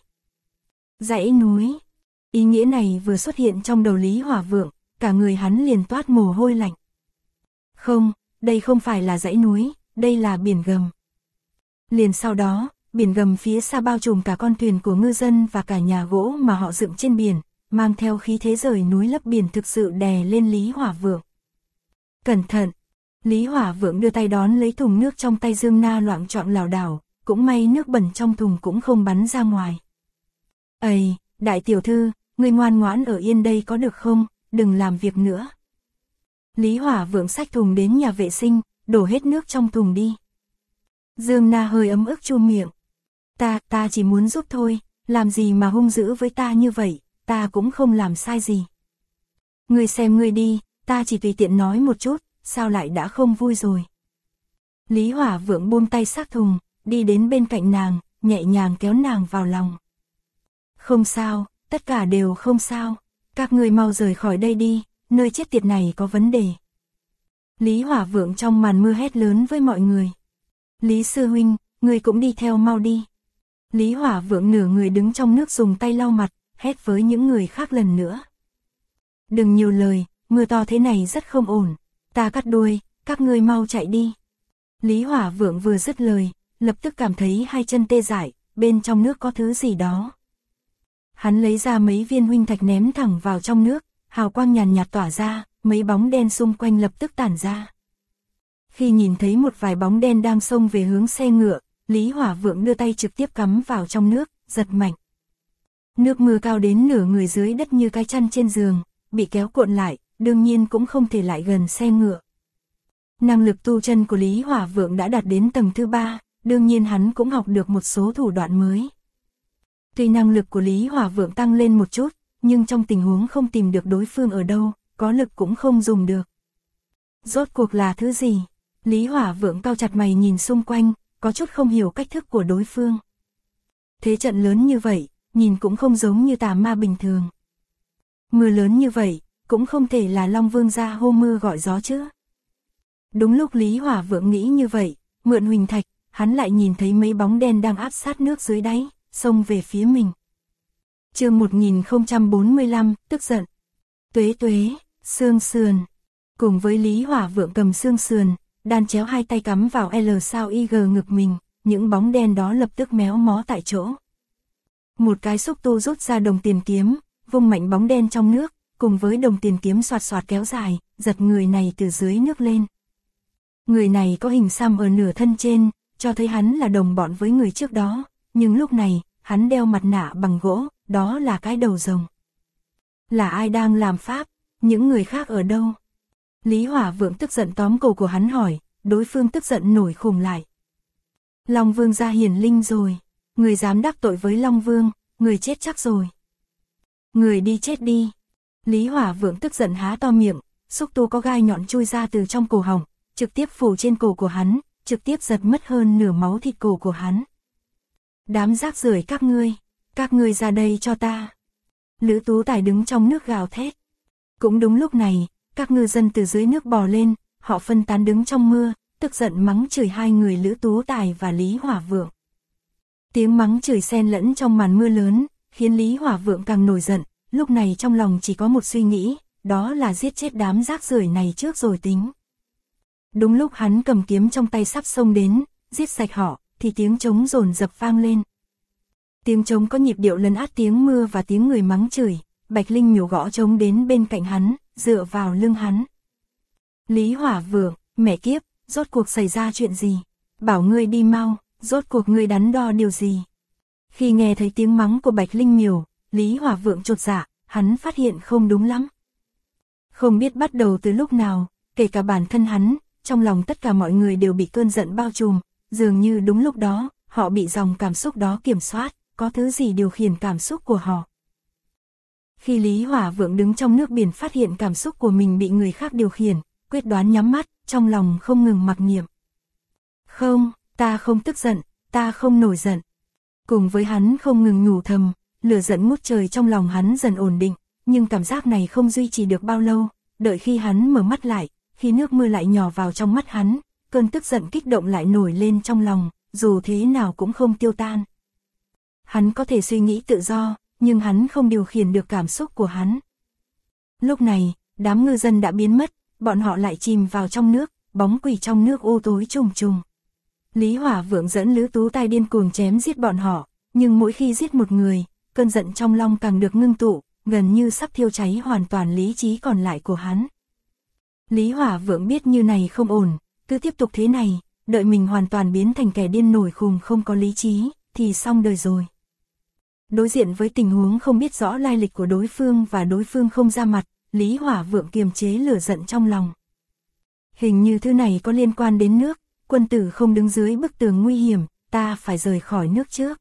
Dãy núi. Ý nghĩa này vừa xuất hiện trong đầu Lý Hỏa Vượng, cả người hắn liền toát mồ hôi lạnh. Không, đây không phải là dãy núi, đây là biển gầm. Liền sau đó, biển gầm phía xa bao trùm cả con thuyền của ngư dân và cả nhà gỗ mà họ dựng trên biển, mang theo khí thế rời núi lấp biển thực sự đè lên Lý Hỏa Vượng. Cẩn thận! Lý Hỏa Vượng đưa tay đón lấy thùng nước trong tay Dương Na loạng choạng lảo đảo, cũng may nước bẩn trong thùng cũng không bắn ra ngoài. Ây, đại tiểu thư, ngươi ngoan ngoãn ở yên đây có được không, đừng làm việc nữa. Lý Hỏa Vượng xách thùng đến nhà vệ sinh, đổ hết nước trong thùng đi. Dương Na hơi ấm ức chu miệng. Ta chỉ muốn giúp thôi, làm gì mà hung dữ với ta như vậy, ta cũng không làm sai gì. Ngươi xem ngươi đi, ta chỉ tùy tiện nói một chút, sao lại đã không vui rồi. Lý Hỏa Vượng buông tay xác thùng, đi đến bên cạnh nàng, nhẹ nhàng kéo nàng vào lòng. Không sao, tất cả đều không sao, các ngươi mau rời khỏi đây đi, nơi chết tiệt này có vấn đề. Lý Hỏa Vượng trong màn mưa hét lớn với mọi người. Lý sư huynh, ngươi cũng đi theo mau đi. Lý Hỏa Vượng nửa người đứng trong nước dùng tay lau mặt, hét với những người khác lần nữa. Đừng nhiều lời, mưa to thế này rất không ổn, ta cắt đuôi, các ngươi mau chạy đi. Lý Hỏa Vượng vừa dứt lời, lập tức cảm thấy hai chân tê dại, bên trong nước có thứ gì đó. Hắn lấy ra mấy viên huynh thạch ném thẳng vào trong nước, hào quang nhàn nhạt tỏa ra, mấy bóng đen xung quanh lập tức tản ra. Khi nhìn thấy một vài bóng đen đang xông về hướng xe ngựa, Lý Hỏa Vượng đưa tay trực tiếp cắm vào trong nước, giật mạnh. Nước mưa cao đến nửa người dưới đất như cái chăn trên giường, bị kéo cuộn lại, đương nhiên cũng không thể lại gần xe ngựa. Năng lực tu chân của Lý Hỏa Vượng đã đạt đến tầng thứ 3, đương nhiên hắn cũng học được một số thủ đoạn mới. Tuy năng lực của Lý Hỏa Vượng tăng lên một chút, nhưng trong tình huống không tìm được đối phương ở đâu, có lực cũng không dùng được. Rốt cuộc là thứ gì? Lý Hỏa Vượng cau chặt mày nhìn xung quanh, có chút không hiểu cách thức của đối phương. Thế trận lớn như vậy, nhìn cũng không giống như tà ma bình thường. Mưa lớn như vậy, cũng không thể là Long Vương ra hô mưa gọi gió chứ. Đúng lúc Lý Hỏa Vượng nghĩ như vậy, mượn huỳnh thạch, hắn lại nhìn thấy mấy bóng đen đang áp sát nước dưới đáy, xông về phía mình. Chương 1045, tức giận. Tuế tuế, xương sườn. Cùng với Lý Hỏa Vượng cầm xương sườn, đan chéo hai tay cắm vào L sao IG ngực mình, những bóng đen đó lập tức méo mó tại chỗ. Một cái xúc tu rút ra đồng tiền kiếm, vung mạnh bóng đen trong nước, cùng với đồng tiền kiếm xoạt xoạt kéo dài, giật người này từ dưới nước lên. Người này có hình xăm ở nửa thân trên, cho thấy hắn là đồng bọn với người trước đó, nhưng lúc này, hắn đeo mặt nạ bằng gỗ, đó là cái đầu rồng. Là ai đang làm pháp? Những người khác ở đâu? Lý Hỏa Vượng tức giận tóm cổ của hắn hỏi, đối phương tức giận nổi khùng lại. Long Vương ra hiển linh rồi, người dám đắc tội với Long Vương, người chết chắc rồi. Người đi chết đi. Lý Hỏa Vượng tức giận há to miệng, xúc tu có gai nhọn chui ra từ trong cổ họng, trực tiếp phủ trên cổ của hắn, trực tiếp giật mất hơn nửa máu thịt cổ của hắn. Đám rác rưởi các ngươi ra đây cho ta. Lữ Tú Tài đứng trong nước gào thét. Cũng đúng lúc này, các ngư dân từ dưới nước bò lên, họ phân tán đứng trong mưa, tức giận mắng chửi hai người Lữ Tú Tài và Lý Hỏa Vượng. Tiếng mắng chửi xen lẫn trong màn mưa lớn, khiến Lý Hỏa Vượng càng nổi giận, lúc này trong lòng chỉ có một suy nghĩ, đó là giết chết đám rác rưởi này trước rồi tính. Đúng lúc hắn cầm kiếm trong tay sắp xông đến, giết sạch họ, thì tiếng trống dồn dập vang lên. Tiếng trống có nhịp điệu lấn át tiếng mưa và tiếng người mắng chửi, Bạch Linh Miểu gõ trống đến bên cạnh hắn, dựa vào lưng hắn. Lý Hỏa Vượng, mẹ kiếp, rốt cuộc xảy ra chuyện gì? Bảo ngươi đi mau, rốt cuộc ngươi đắn đo điều gì? Khi nghe thấy tiếng mắng của Bạch Linh Miểu, Lý Hỏa Vượng chột dạ, hắn phát hiện không đúng lắm. Không biết bắt đầu từ lúc nào, kể cả bản thân hắn, trong lòng tất cả mọi người đều bị cơn giận bao trùm, dường như đúng lúc đó, họ bị dòng cảm xúc đó kiểm soát, có thứ gì điều khiển cảm xúc của họ. Khi Lý Hỏa Vượng đứng trong nước biển phát hiện cảm xúc của mình bị người khác điều khiển, quyết đoán nhắm mắt, trong lòng không ngừng mặc niệm. Không, ta không tức giận, ta không nổi giận. Cùng với hắn không ngừng nhủ thầm, lửa giận ngút trời trong lòng hắn dần ổn định, nhưng cảm giác này không duy trì được bao lâu, đợi khi hắn mở mắt lại, khi nước mưa lại nhỏ vào trong mắt hắn, cơn tức giận kích động lại nổi lên trong lòng, dù thế nào cũng không tiêu tan. Hắn có thể suy nghĩ tự do, nhưng hắn không điều khiển được cảm xúc của hắn. Lúc này, đám ngư dân đã biến mất, bọn họ lại chìm vào trong nước, bóng quỷ trong nước u tối trùng trùng. Lý Hỏa Vượng dẫn Lữ Tú Tài điên cuồng chém giết bọn họ, nhưng mỗi khi giết một người, cơn giận trong lòng càng được ngưng tụ, gần như sắp thiêu cháy hoàn toàn lý trí còn lại của hắn. Lý Hỏa Vượng biết như này không ổn, cứ tiếp tục thế này, đợi mình hoàn toàn biến thành kẻ điên nổi khùng không có lý trí, thì xong đời rồi. Đối diện với tình huống không biết rõ lai lịch của đối phương và đối phương không ra mặt, Lý Hỏa Vượng kiềm chế lửa giận trong lòng. Hình như thứ này có liên quan đến nước, quân tử không đứng dưới bức tường nguy hiểm, ta phải rời khỏi nước trước.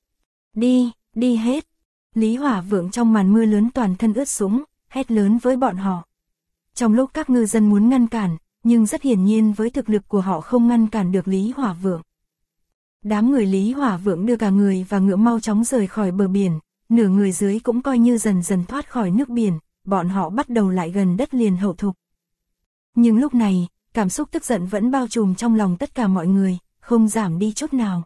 Đi, đi hết. Lý Hỏa Vượng trong màn mưa lớn toàn thân ướt sũng, hét lớn với bọn họ. Trong lúc các ngư dân muốn ngăn cản, nhưng rất hiển nhiên với thực lực của họ không ngăn cản được Lý Hỏa Vượng. Đám người Lý Hỏa Vượng đưa cả người và ngựa mau chóng rời khỏi bờ biển, nửa người dưới cũng coi như dần dần thoát khỏi nước biển, bọn họ bắt đầu lại gần đất liền hậu thục. Nhưng lúc này, cảm xúc tức giận vẫn bao trùm trong lòng tất cả mọi người, không giảm đi chút nào.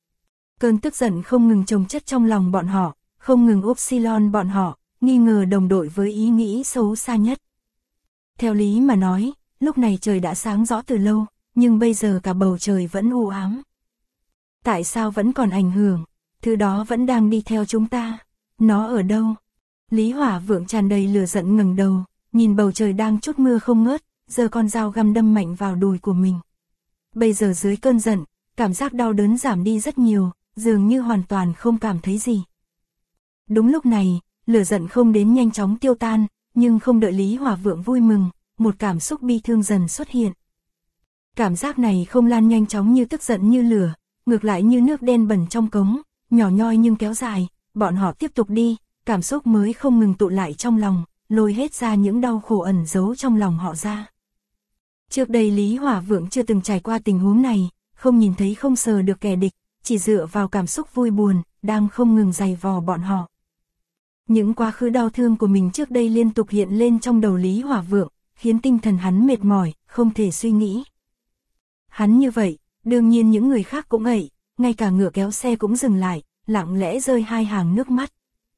Cơn tức giận không ngừng chồng chất trong lòng bọn họ, không ngừng upsilon bọn họ, nghi ngờ đồng đội với ý nghĩ xấu xa nhất. Theo lý mà nói, lúc này trời đã sáng rõ từ lâu, nhưng bây giờ cả bầu trời vẫn u ám. Tại sao vẫn còn ảnh hưởng? Thứ đó vẫn đang đi theo chúng ta. Nó ở đâu? Lý Hỏa Vượng tràn đầy lửa giận ngẩng đầu, nhìn bầu trời đang trút mưa không ngớt, giơ con dao găm đâm mạnh vào đùi của mình. Bây giờ dưới cơn giận, cảm giác đau đớn giảm đi rất nhiều, dường như hoàn toàn không cảm thấy gì. Đúng lúc này, lửa giận không đến nhanh chóng tiêu tan, nhưng không đợi Lý Hỏa Vượng vui mừng, một cảm xúc bi thương dần xuất hiện. Cảm giác này không lan nhanh chóng như tức giận như lửa, ngược lại như nước đen bẩn trong cống, nhỏ nhoi nhưng kéo dài, bọn họ tiếp tục đi, cảm xúc mới không ngừng tụ lại trong lòng, lôi hết ra những đau khổ ẩn giấu trong lòng họ ra. Trước đây Lý Hỏa Vượng chưa từng trải qua tình huống này, không nhìn thấy không sờ được kẻ địch, chỉ dựa vào cảm xúc vui buồn, đang không ngừng giày vò bọn họ. Những quá khứ đau thương của mình trước đây liên tục hiện lên trong đầu Lý Hỏa Vượng, khiến tinh thần hắn mệt mỏi, không thể suy nghĩ. Hắn như vậy, Đương nhiên những người khác cũng vậy, ngay cả ngựa kéo xe cũng dừng lại, lặng lẽ rơi hai hàng nước mắt.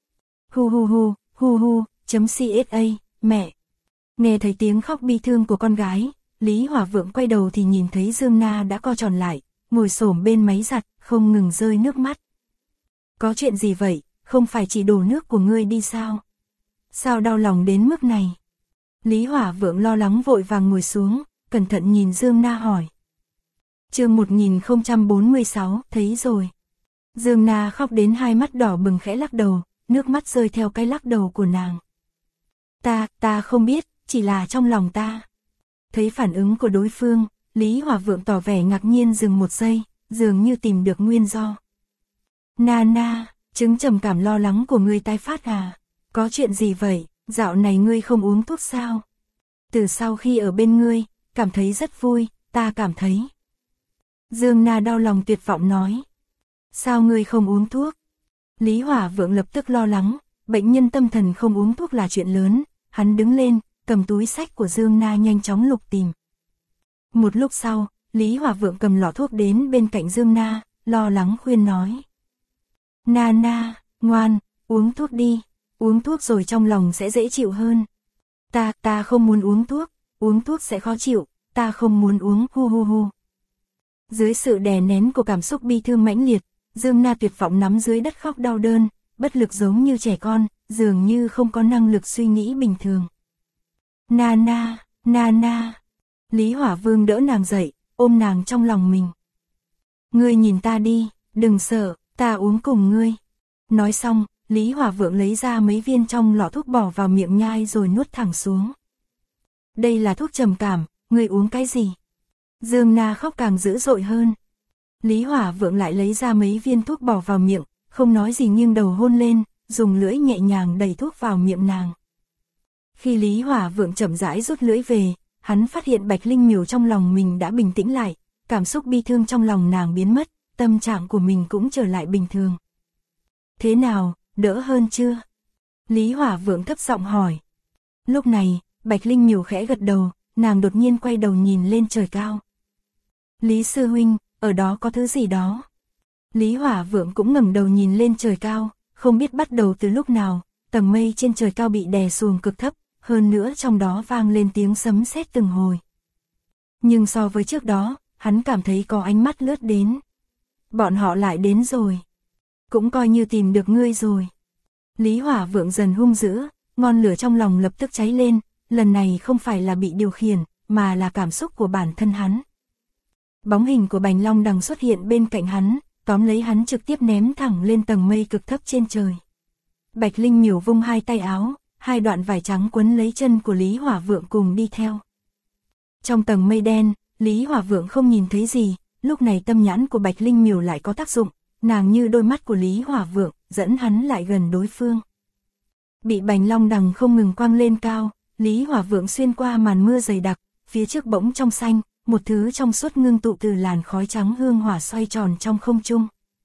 .csa, mẹ. Nghe thấy tiếng khóc bi thương của con gái, Lý Hỏa Vượng quay đầu thì nhìn thấy Dương Na đã co tròn lại, ngồi xổm bên máy giặt, không ngừng rơi nước mắt. Có chuyện gì vậy, không phải chỉ đổ nước của ngươi đi sao? Sao đau lòng đến mức này? Lý Hỏa Vượng lo lắng vội vàng ngồi xuống, cẩn thận nhìn Dương Na hỏi. Chương 1046, thấy rồi. Dương Na khóc đến hai mắt đỏ bừng khẽ lắc đầu, nước mắt rơi theo cái lắc đầu của nàng. Ta không biết, chỉ là trong lòng ta. Thấy phản ứng của đối phương, Lý Hỏa Vượng tỏ vẻ ngạc nhiên dừng một giây, dường như tìm được nguyên do. Na, chứng trầm cảm lo lắng của ngươi tái phát à? Có chuyện gì vậy, dạo này ngươi không uống thuốc sao? Từ sau khi ở bên ngươi, cảm thấy rất vui, ta cảm thấy. Dương Na đau lòng tuyệt vọng nói. Sao ngươi không uống thuốc? Lý Hỏa Vượng lập tức lo lắng, bệnh nhân tâm thần không uống thuốc là chuyện lớn, hắn đứng lên, cầm túi xách của Dương Na nhanh chóng lục tìm. Một lúc sau, Lý Hỏa Vượng cầm lọ thuốc đến bên cạnh Dương Na, lo lắng khuyên nói. Na, ngoan, uống thuốc đi, uống thuốc rồi trong lòng sẽ dễ chịu hơn. Ta không muốn uống thuốc sẽ khó chịu, ta không muốn uống Dưới sự đè nén của cảm xúc bi thương mãnh liệt, Dương Na tuyệt vọng nắm dưới đất khóc đau đơn, bất lực giống như trẻ con, dường như không có năng lực suy nghĩ bình thường. Na. Lý Hỏa Vương đỡ nàng dậy, ôm nàng trong lòng mình. Ngươi nhìn ta đi, đừng sợ, ta uống cùng ngươi. Nói xong, Lý Hỏa Vượng lấy ra mấy viên trong lọ thuốc bỏ vào miệng nhai rồi nuốt thẳng xuống. Đây là thuốc trầm cảm, ngươi uống cái gì? Dương Na khóc càng dữ dội hơn. Lý Hỏa Vượng lại lấy ra mấy viên thuốc bỏ vào miệng, không nói gì nghiêng đầu hôn lên, dùng lưỡi nhẹ nhàng đẩy thuốc vào miệng nàng. Khi Lý Hỏa Vượng chậm rãi rút lưỡi về, hắn phát hiện Bạch Linh Miểu trong lòng mình đã bình tĩnh lại, cảm xúc bi thương trong lòng nàng biến mất, tâm trạng của mình cũng trở lại bình thường. Thế nào, đỡ hơn chưa? Lý Hỏa Vượng thấp giọng hỏi. Lúc này, Bạch Linh Miểu khẽ gật đầu, nàng đột nhiên quay đầu nhìn lên trời cao. Lý sư huynh, ở đó có thứ gì đó. Lý Hỏa Vượng cũng ngẩng đầu nhìn lên trời cao, không biết bắt đầu từ lúc nào, tầng mây trên trời cao bị đè xuống cực thấp, hơn nữa trong đó vang lên tiếng sấm sét từng hồi. Nhưng so với trước đó, hắn cảm thấy có ánh mắt lướt đến. Bọn họ lại đến rồi. Cũng coi như tìm được ngươi rồi. Lý Hỏa Vượng dần hung dữ, ngọn lửa trong lòng lập tức cháy lên, lần này không phải là bị điều khiển, mà là cảm xúc của bản thân hắn. Bóng hình của Bành Long Đằng xuất hiện bên cạnh hắn, tóm lấy hắn trực tiếp ném thẳng lên tầng mây cực thấp trên trời. Bạch Linh Miểu vung hai tay áo, hai đoạn vải trắng quấn lấy chân của Lý Hỏa Vượng cùng đi theo. Trong tầng mây đen, Lý Hỏa Vượng không nhìn thấy gì, lúc này tâm nhãn của Bạch Linh Miểu lại có tác dụng, nàng như đôi mắt của Lý Hỏa Vượng, dẫn hắn lại gần đối phương. Bị Bành Long Đằng không ngừng quăng lên cao, Lý Hỏa Vượng xuyên qua màn mưa dày đặc, phía trước bỗng trong xanh, một thứ trong suốt ngưng tụ từ làn khói trắng hương hỏa xoay tròn trong không trung.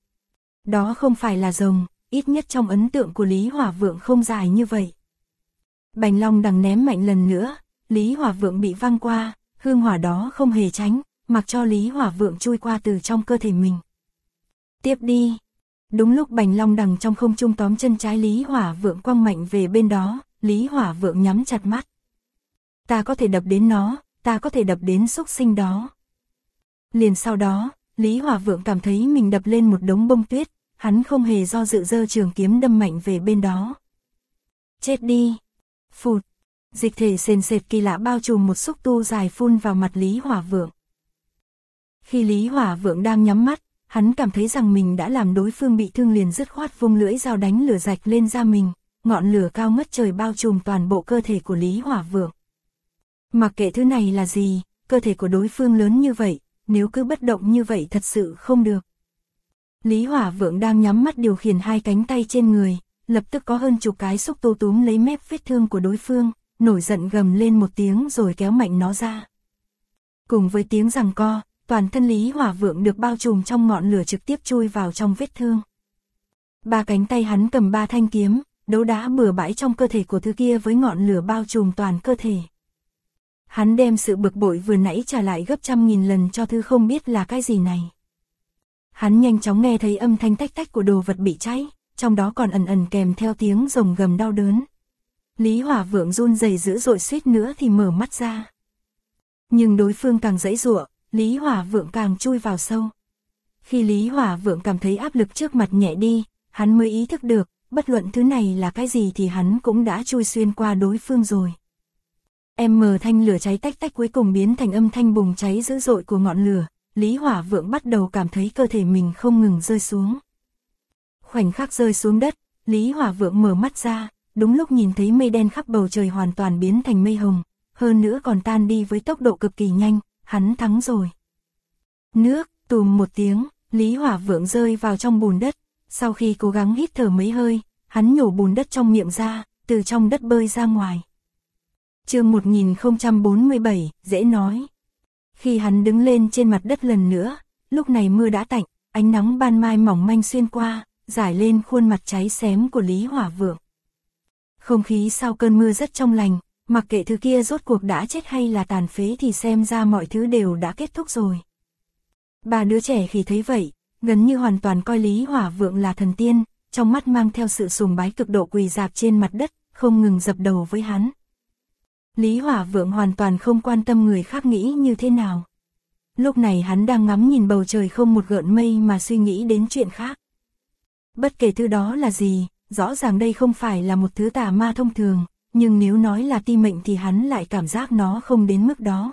Đó không phải là rồng, ít nhất trong ấn tượng của Lý Hỏa Vượng không dài như vậy. Bành Long Đằng ném mạnh lần nữa, Lý Hỏa Vượng bị văng qua, hương hỏa đó không hề tránh, mặc cho Lý Hỏa Vượng chui qua từ trong cơ thể mình. Tiếp đi. Đúng lúc Bành Long Đằng trong không trung tóm chân trái Lý Hỏa Vượng quăng mạnh về bên đó, Lý Hỏa Vượng nhắm chặt mắt. Ta có thể đập đến nó, ta có thể đập đến xúc sinh đó. Liền sau đó, Lý Hỏa Vượng cảm thấy mình đập lên một đống bông tuyết, hắn không hề do dự giơ trường kiếm đâm mạnh về bên đó. Chết đi. Phụt. Dịch thể sền sệt kỳ lạ bao trùm một xúc tu dài phun vào mặt Lý Hỏa Vượng. Khi Lý Hỏa Vượng đang nhắm mắt, hắn cảm thấy rằng mình đã làm đối phương bị thương liền dứt khoát vung lưỡi dao đánh lửa rạch lên da mình, ngọn lửa cao ngất trời bao trùm toàn bộ cơ thể của Lý Hỏa Vượng. Mặc kệ thứ này là gì, cơ thể của đối phương lớn như vậy, nếu cứ bất động như vậy thật sự không được. Lý Hỏa Vượng đang nhắm mắt điều khiển hai cánh tay trên người, lập tức có hơn chục cái xúc tu túm lấy mép vết thương của đối phương, nổi giận gầm lên một tiếng rồi kéo mạnh nó ra. Cùng với tiếng giằng co, toàn thân Lý Hỏa Vượng được bao trùm trong ngọn lửa trực tiếp chui vào trong vết thương. Ba cánh tay hắn cầm ba thanh kiếm, đấu đá bừa bãi trong cơ thể của thứ kia với ngọn lửa bao trùm toàn cơ thể. Hắn đem sự bực bội vừa nãy trả lại gấp 100.000 lần cho thứ không biết là cái gì này. Hắn nhanh chóng nghe thấy âm thanh tách tách của đồ vật bị cháy, trong đó còn ẩn ẩn kèm theo tiếng rồng gầm đau đớn. Lý Hỏa Vượng run rẩy dữ dội suýt nữa thì mở mắt ra. Nhưng đối phương càng giãy giụa, Lý Hỏa Vượng càng chui vào sâu. Khi Lý Hỏa Vượng cảm thấy áp lực trước mặt nhẹ đi, hắn mới ý thức được, bất luận thứ này là cái gì thì hắn cũng đã chui xuyên qua đối phương rồi. Thanh lửa cháy tách tách cuối cùng biến thành âm thanh bùng cháy dữ dội của ngọn lửa, Lý Hỏa Vượng bắt đầu cảm thấy cơ thể mình không ngừng rơi xuống. Khoảnh khắc rơi xuống đất, Lý Hỏa Vượng mở mắt ra, đúng lúc nhìn thấy mây đen khắp bầu trời hoàn toàn biến thành mây hồng, hơn nữa còn tan đi với tốc độ cực kỳ nhanh, hắn thắng rồi. Nước, tùm một tiếng, Lý Hỏa Vượng rơi vào trong bùn đất, sau khi cố gắng hít thở mấy hơi, hắn nhổ bùn đất trong miệng ra, từ trong đất bơi ra ngoài. Chương 1047, dễ nói. Khi hắn đứng lên trên mặt đất lần nữa, lúc này mưa đã tạnh, ánh nắng ban mai mỏng manh xuyên qua, rải lên khuôn mặt cháy xém của Lý Hỏa Vượng. Không khí sau cơn mưa rất trong lành, mặc kệ thứ kia rốt cuộc đã chết hay là tàn phế thì xem ra mọi thứ đều đã kết thúc rồi. Ba đứa trẻ khi thấy vậy, gần như hoàn toàn coi Lý Hỏa Vượng là thần tiên, trong mắt mang theo sự sùng bái cực độ quỳ rạp trên mặt đất, không ngừng dập đầu với hắn. Lý Hỏa Vượng hoàn toàn không quan tâm người khác nghĩ như thế nào. Lúc này hắn đang ngắm nhìn bầu trời không một gợn mây mà suy nghĩ đến chuyện khác. Bất kể thứ đó là gì, rõ ràng đây không phải là một thứ tà ma thông thường, nhưng nếu nói là ti mệnh thì hắn lại cảm giác nó không đến mức đó.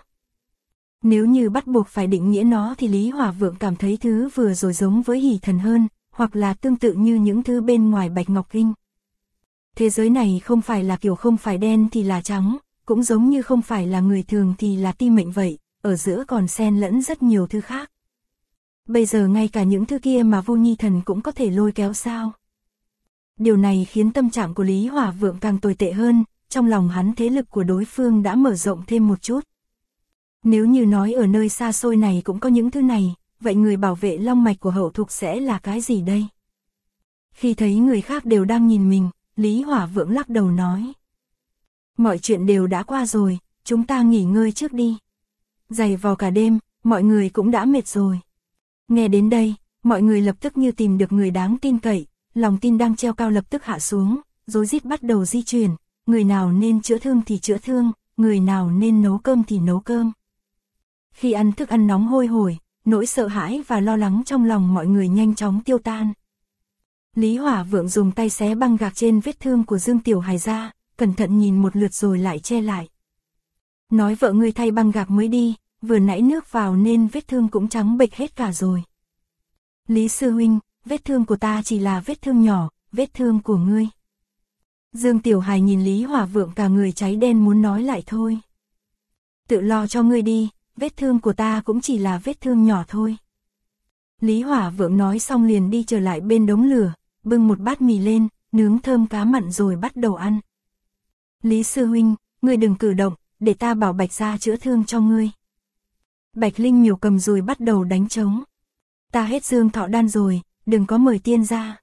Nếu như bắt buộc phải định nghĩa nó thì Lý Hỏa Vượng cảm thấy thứ vừa rồi giống với hỷ thần hơn, hoặc là tương tự như những thứ bên ngoài Bạch Ngọc Kinh. Thế giới này không phải là kiểu không phải đen thì là trắng, cũng giống như không phải là người thường thì là ti mệnh vậy, ở giữa còn xen lẫn rất nhiều thứ khác. Bây giờ ngay cả những thứ kia mà Vô Nhi Thần cũng có thể lôi kéo sao? Điều này khiến tâm trạng của Lý Hỏa Vượng càng tồi tệ hơn, trong lòng hắn thế lực của đối phương đã mở rộng thêm một chút. Nếu như nói ở nơi xa xôi này cũng có những thứ này, vậy người bảo vệ long mạch của Hậu Thục sẽ là cái gì đây? Khi thấy người khác đều đang nhìn mình, Lý Hỏa Vượng lắc đầu nói. Mọi chuyện đều đã qua rồi, chúng ta nghỉ ngơi trước đi. Giày vò cả đêm, mọi người cũng đã mệt rồi. Nghe đến đây, mọi người lập tức như tìm được người đáng tin cậy, lòng tin đang treo cao lập tức hạ xuống, rối rít bắt đầu di chuyển, người nào nên chữa thương thì chữa thương, người nào nên nấu cơm thì nấu cơm. Khi ăn thức ăn nóng hôi hổi, nỗi sợ hãi và lo lắng trong lòng mọi người nhanh chóng tiêu tan. Lý Hỏa Vượng dùng tay xé băng gạc trên vết thương của Dương Tiểu Hài ra, cẩn thận nhìn một lượt rồi lại che lại. Nói vợ ngươi thay băng gạc mới đi, vừa nãy nước vào nên vết thương cũng trắng bệch hết cả rồi. Lý sư huynh, vết thương của ta chỉ là vết thương nhỏ, vết thương của ngươi. Dương Tiểu Hài nhìn Lý Hỏa Vượng cả người cháy đen muốn nói lại thôi. Tự lo cho ngươi đi, vết thương của ta cũng chỉ là vết thương nhỏ thôi. Lý Hỏa Vượng nói xong liền đi trở lại bên đống lửa, bưng một bát mì lên, nướng thơm cá mặn rồi bắt đầu ăn. Lý sư huynh, ngươi đừng cử động, để ta bảo Bạch gia chữa thương cho ngươi. Bạch Linh Miểu cầm dùi bắt đầu đánh trống. Ta hết dương thọ đan rồi, đừng có mời tiên ra.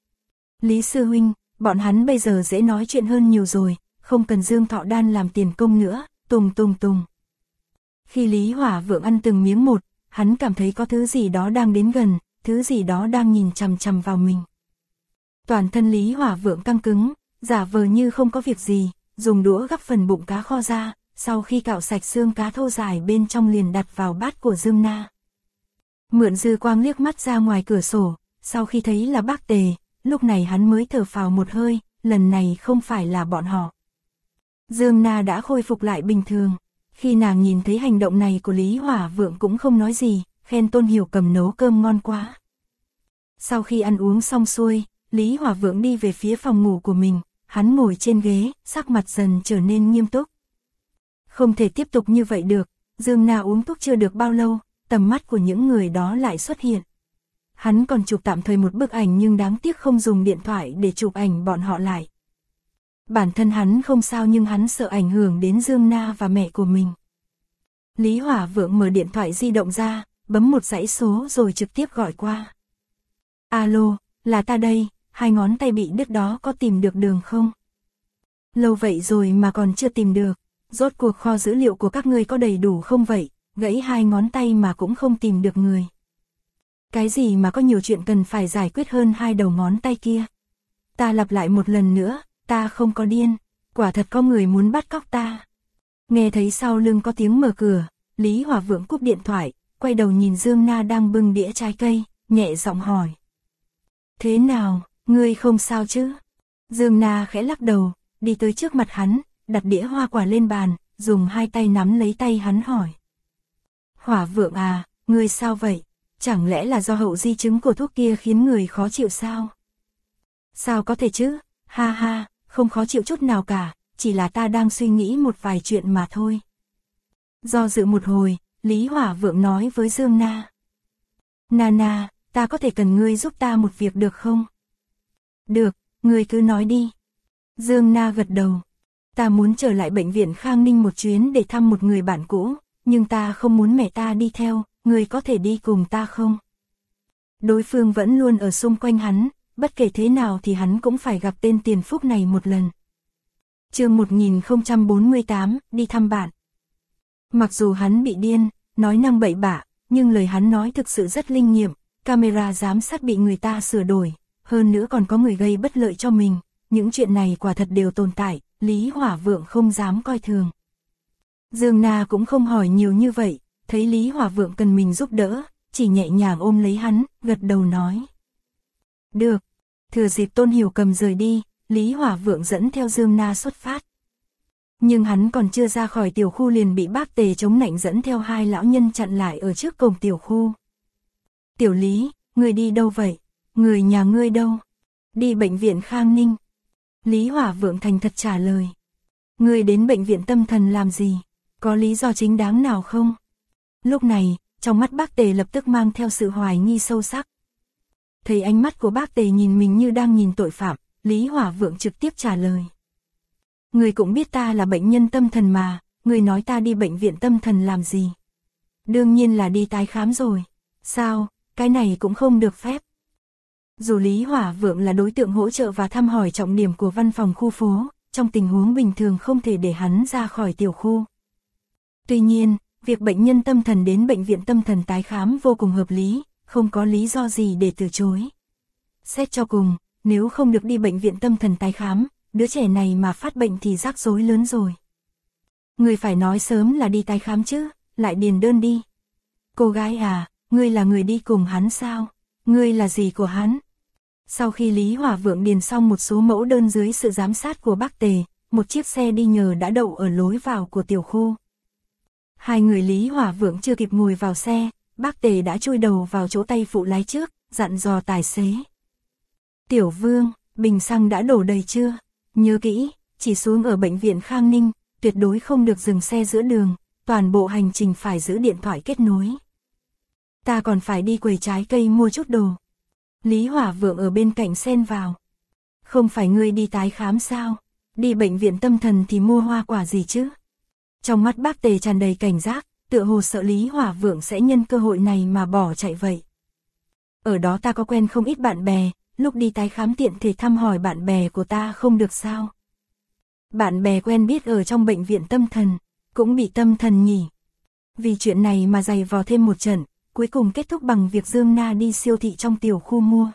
Lý sư huynh, bọn hắn bây giờ dễ nói chuyện hơn nhiều rồi, không cần dương thọ đan làm tiền công nữa, tùng tùng tùng. Khi Lý Hỏa Vượng ăn từng miếng một, hắn cảm thấy có thứ gì đó đang đến gần, thứ gì đó đang nhìn chằm chằm vào mình. Toàn thân Lý Hỏa Vượng căng cứng, giả vờ như không có việc gì, dùng đũa gắp phần bụng cá kho ra, sau khi cạo sạch xương cá thô dài bên trong liền đặt vào bát của Dương Na. Mượn dư quang liếc mắt ra ngoài cửa sổ, sau khi thấy là bác Tề, lúc này hắn mới thở phào một hơi, lần này không phải là bọn họ. Dương Na đã khôi phục lại bình thường, khi nàng nhìn thấy hành động này của Lý Hỏa Vượng cũng không nói gì, khen Tôn Hiểu Cầm nấu cơm ngon quá. Sau khi ăn uống xong xuôi, Lý Hỏa Vượng đi về phía phòng ngủ của mình, hắn ngồi trên ghế, sắc mặt dần trở nên nghiêm túc. Không thể tiếp tục như vậy được, Dương Na uống thuốc chưa được bao lâu, tầm mắt của những người đó lại xuất hiện. Hắn còn chụp tạm thời một bức ảnh nhưng đáng tiếc không dùng điện thoại để chụp ảnh bọn họ lại. Bản thân hắn không sao nhưng hắn sợ ảnh hưởng đến Dương Na và mẹ của mình. Lý Hỏa Vượng mở điện thoại di động ra, bấm một dãy số rồi trực tiếp gọi qua. Alo, là ta đây, hai ngón tay bị đứt đó có tìm được đường không? Lâu vậy rồi mà còn chưa tìm được. Rốt cuộc kho dữ liệu của các ngươi có đầy đủ không vậy, gãy 2 ngón tay mà cũng không tìm được người. Cái gì mà có nhiều chuyện cần phải giải quyết hơn 2 đầu ngón tay kia. Ta lặp lại một lần nữa, ta không có điên, quả thật có người muốn bắt cóc ta. Nghe thấy sau lưng có tiếng mở cửa, Lý Hỏa Vượng cúp điện thoại, quay đầu nhìn Dương Na đang bưng đĩa trái cây, nhẹ giọng hỏi. Thế nào, ngươi không sao chứ? Dương Na khẽ lắc đầu, đi tới trước mặt hắn, đặt đĩa hoa quả lên bàn, dùng 2 tay nắm lấy tay hắn hỏi. Hỏa Vượng à, ngươi sao vậy? Chẳng lẽ là do hậu di chứng của thuốc kia khiến người khó chịu sao? Sao có thể chứ? Ha ha, không khó chịu chút nào cả, chỉ là ta đang suy nghĩ một vài chuyện mà thôi. Do dự một hồi, Lý Hỏa Vượng nói với Dương Na. Nana, ta có thể cần ngươi giúp ta một việc được không? Được, ngươi cứ nói đi. Dương Na gật đầu. Ta muốn trở lại bệnh viện Khang Ninh một chuyến để thăm một người bạn cũ, nhưng ta không muốn mẹ ta đi theo, ngươi có thể đi cùng ta không? Đối phương vẫn luôn ở xung quanh hắn, bất kể thế nào thì hắn cũng phải gặp tên tiền phúc này một lần. Chương 1048, đi thăm bạn. Mặc dù hắn bị điên, nói năng bậy bạ, nhưng lời hắn nói thực sự rất linh nghiệm, camera giám sát bị người ta sửa đổi, hơn nữa còn có người gây bất lợi cho mình, những chuyện này quả thật đều tồn tại, Lý Hỏa Vượng không dám coi thường. Dương Na cũng không hỏi nhiều như vậy, thấy Lý Hỏa Vượng cần mình giúp đỡ, chỉ nhẹ nhàng ôm lấy hắn, gật đầu nói. Được, thừa dịp Tôn Hiểu Cầm rời đi, Lý Hỏa Vượng dẫn theo Dương Na xuất phát. Nhưng hắn còn chưa ra khỏi tiểu khu liền bị bác Tề chống nạnh dẫn theo 2 lão nhân chặn lại ở trước cổng tiểu khu. Tiểu Lý, người đi đâu vậy? Người nhà ngươi đâu? Đi bệnh viện Khang Ninh. Lý Hỏa Vượng thành thật trả lời. Ngươi đến bệnh viện tâm thần làm gì? Có lý do chính đáng nào không? Lúc này, trong mắt bác Tề lập tức mang theo sự hoài nghi sâu sắc. Thấy ánh mắt của bác Tề nhìn mình như đang nhìn tội phạm, Lý Hỏa Vượng trực tiếp trả lời. Người cũng biết ta là bệnh nhân tâm thần mà, người nói ta đi bệnh viện tâm thần làm gì? Đương nhiên là đi tái khám rồi. Sao, cái này cũng không được phép. Dù Lý Hỏa Vượng là đối tượng hỗ trợ và thăm hỏi trọng điểm của văn phòng khu phố, trong tình huống bình thường không thể để hắn ra khỏi tiểu khu. Tuy nhiên, việc bệnh nhân tâm thần đến bệnh viện tâm thần tái khám vô cùng hợp lý, không có lý do gì để từ chối. Xét cho cùng, nếu không được đi bệnh viện tâm thần tái khám, đứa trẻ này mà phát bệnh thì rắc rối lớn rồi. Người phải nói sớm là đi tái khám chứ, lại điền đơn đi. Cô gái à, ngươi là người đi cùng hắn sao? Ngươi là gì của hắn? Sau khi Lý Hỏa Vượng điền xong một số mẫu đơn dưới sự giám sát của bác Tề, một chiếc xe đi nhờ đã đậu ở lối vào của tiểu khu. 2 người Lý Hỏa Vượng chưa kịp ngồi vào xe, bác Tề đã chui đầu vào chỗ tay phụ lái trước, dặn dò tài xế. Tiểu Vương, bình xăng đã đổ đầy chưa? Nhớ kỹ, chỉ xuống ở bệnh viện Khang Ninh, tuyệt đối không được dừng xe giữa đường, toàn bộ hành trình phải giữ điện thoại kết nối. Ta còn phải đi quầy trái cây mua chút đồ. Lý Hỏa Vượng ở bên cạnh xen vào. Không phải ngươi đi tái khám sao? Đi bệnh viện tâm thần thì mua hoa quả gì chứ? Trong mắt bác Tề tràn đầy cảnh giác, tựa hồ sợ Lý Hỏa Vượng sẽ nhân cơ hội này mà bỏ chạy vậy. Ở đó ta có quen không ít bạn bè, lúc đi tái khám tiện thể thăm hỏi bạn bè của ta không được sao? Bạn bè quen biết ở trong bệnh viện tâm thần, cũng bị tâm thần nhỉ. Vì chuyện này mà giày vò thêm một trận, cuối cùng kết thúc bằng việc Dương Na đi siêu thị trong tiểu khu mua.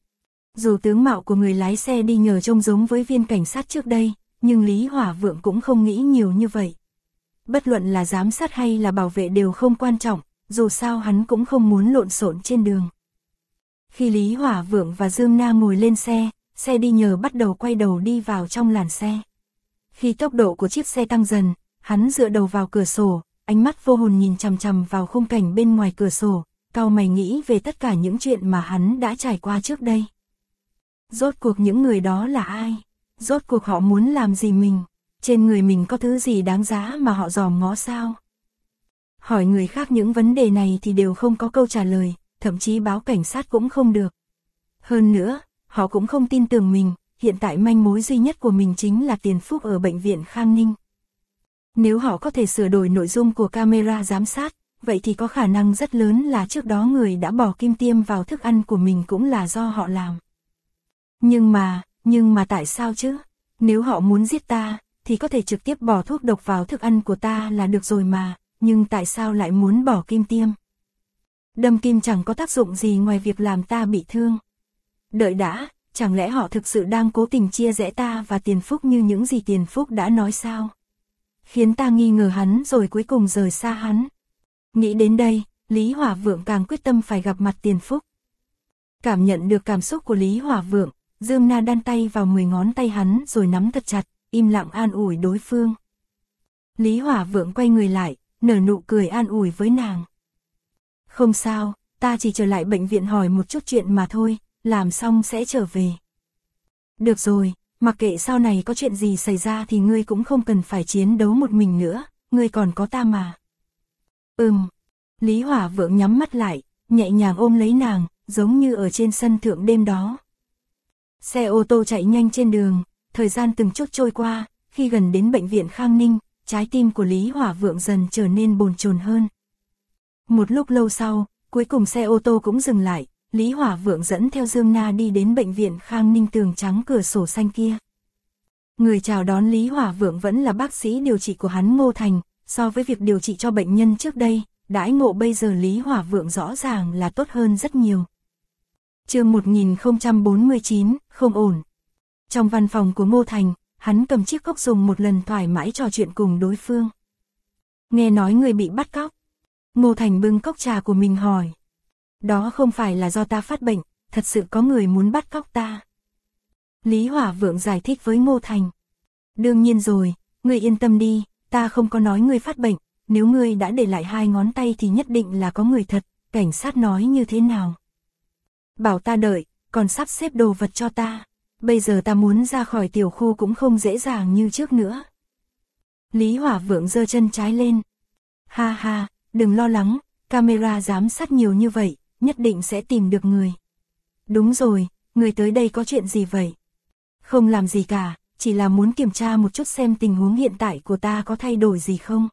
Dù tướng mạo của người lái xe đi nhờ trông giống với viên cảnh sát trước đây, nhưng Lý Hỏa Vượng cũng không nghĩ nhiều như vậy. Bất luận là giám sát hay là bảo vệ đều không quan trọng, dù sao hắn cũng không muốn lộn xộn trên đường. Khi Lý Hỏa Vượng và Dương Na ngồi lên xe đi nhờ bắt đầu quay đầu đi vào trong làn xe. Khi tốc độ của chiếc xe tăng dần, hắn dựa đầu vào cửa sổ, ánh mắt vô hồn nhìn chằm chằm vào khung cảnh bên ngoài cửa sổ, cau mày nghĩ về tất cả những chuyện mà hắn đã trải qua trước đây. Rốt cuộc những người đó là ai? Rốt cuộc họ muốn làm gì mình? Trên người mình có thứ gì đáng giá mà họ dòm ngó sao? Hỏi người khác những vấn đề này thì đều không có câu trả lời, thậm chí báo cảnh sát cũng không được. Hơn nữa, họ cũng không tin tưởng mình, hiện tại manh mối duy nhất của mình chính là tiền phúc ở bệnh viện Khang Ninh. Nếu họ có thể sửa đổi nội dung của camera giám sát, vậy thì có khả năng rất lớn là trước đó người đã bỏ kim tiêm vào thức ăn của mình cũng là do họ làm. Nhưng mà tại sao chứ? Nếu họ muốn giết ta, thì có thể trực tiếp bỏ thuốc độc vào thức ăn của ta là được rồi mà, nhưng tại sao lại muốn bỏ kim tiêm? Đâm kim chẳng có tác dụng gì ngoài việc làm ta bị thương. Đợi đã, chẳng lẽ họ thực sự đang cố tình chia rẽ ta và Tiền Phúc như những gì Tiền Phúc đã nói sao? Khiến ta nghi ngờ hắn rồi cuối cùng rời xa hắn. Nghĩ đến đây, Lý Hỏa Vượng càng quyết tâm phải gặp mặt Tiền Phúc. Cảm nhận được cảm xúc của Lý Hỏa Vượng, Dương Na đan tay vào 10 ngón tay hắn rồi nắm thật chặt, im lặng an ủi đối phương. Lý Hỏa Vượng quay người lại, nở nụ cười an ủi với nàng. Không sao, ta chỉ trở lại bệnh viện hỏi một chút chuyện mà thôi, làm xong sẽ trở về. Được rồi, mặc kệ sau này có chuyện gì xảy ra thì ngươi cũng không cần phải chiến đấu một mình nữa, ngươi còn có ta mà. Lý Hỏa Vượng nhắm mắt lại, nhẹ nhàng ôm lấy nàng, giống như ở trên sân thượng đêm đó. Xe ô tô chạy nhanh trên đường, thời gian từng chút trôi qua, khi gần đến bệnh viện Khang Ninh, trái tim của Lý Hỏa Vượng dần trở nên bồn chồn hơn. Một lúc lâu sau, cuối cùng xe ô tô cũng dừng lại, Lý Hỏa Vượng dẫn theo Dương Na đi đến bệnh viện Khang Ninh tường trắng cửa sổ xanh kia. Người chào đón Lý Hỏa Vượng vẫn là bác sĩ điều trị của hắn Ngô Thành, so với việc điều trị cho bệnh nhân trước đây, đãi ngộ bây giờ Lý Hỏa Vượng rõ ràng là tốt hơn rất nhiều. Chương 1049, không ổn. Trong văn phòng của Ngô Thành, hắn cầm chiếc cốc dùng một lần thoải mái trò chuyện cùng đối phương. Nghe nói người bị bắt cóc. Ngô Thành bưng cốc trà của mình hỏi. Đó không phải là do ta phát bệnh, thật sự có người muốn bắt cóc ta. Lý Hỏa Vượng giải thích với Ngô Thành. Đương nhiên rồi, ngươi yên tâm đi, ta không có nói ngươi phát bệnh, nếu ngươi đã để lại 2 ngón tay thì nhất định là có người thật, cảnh sát nói như thế nào? Bảo ta đợi, còn sắp xếp đồ vật cho ta, bây giờ ta muốn ra khỏi tiểu khu cũng không dễ dàng như trước nữa. Lý Hỏa Vượng giơ chân trái lên. Ha ha, đừng lo lắng, camera giám sát nhiều như vậy, nhất định sẽ tìm được người. Đúng rồi, người tới đây có chuyện gì vậy? Không làm gì cả, chỉ là muốn kiểm tra một chút xem tình huống hiện tại của ta có thay đổi gì không.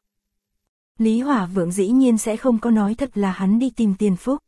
Lý Hỏa Vượng dĩ nhiên sẽ không có nói thật là hắn đi tìm Tiền Phúc.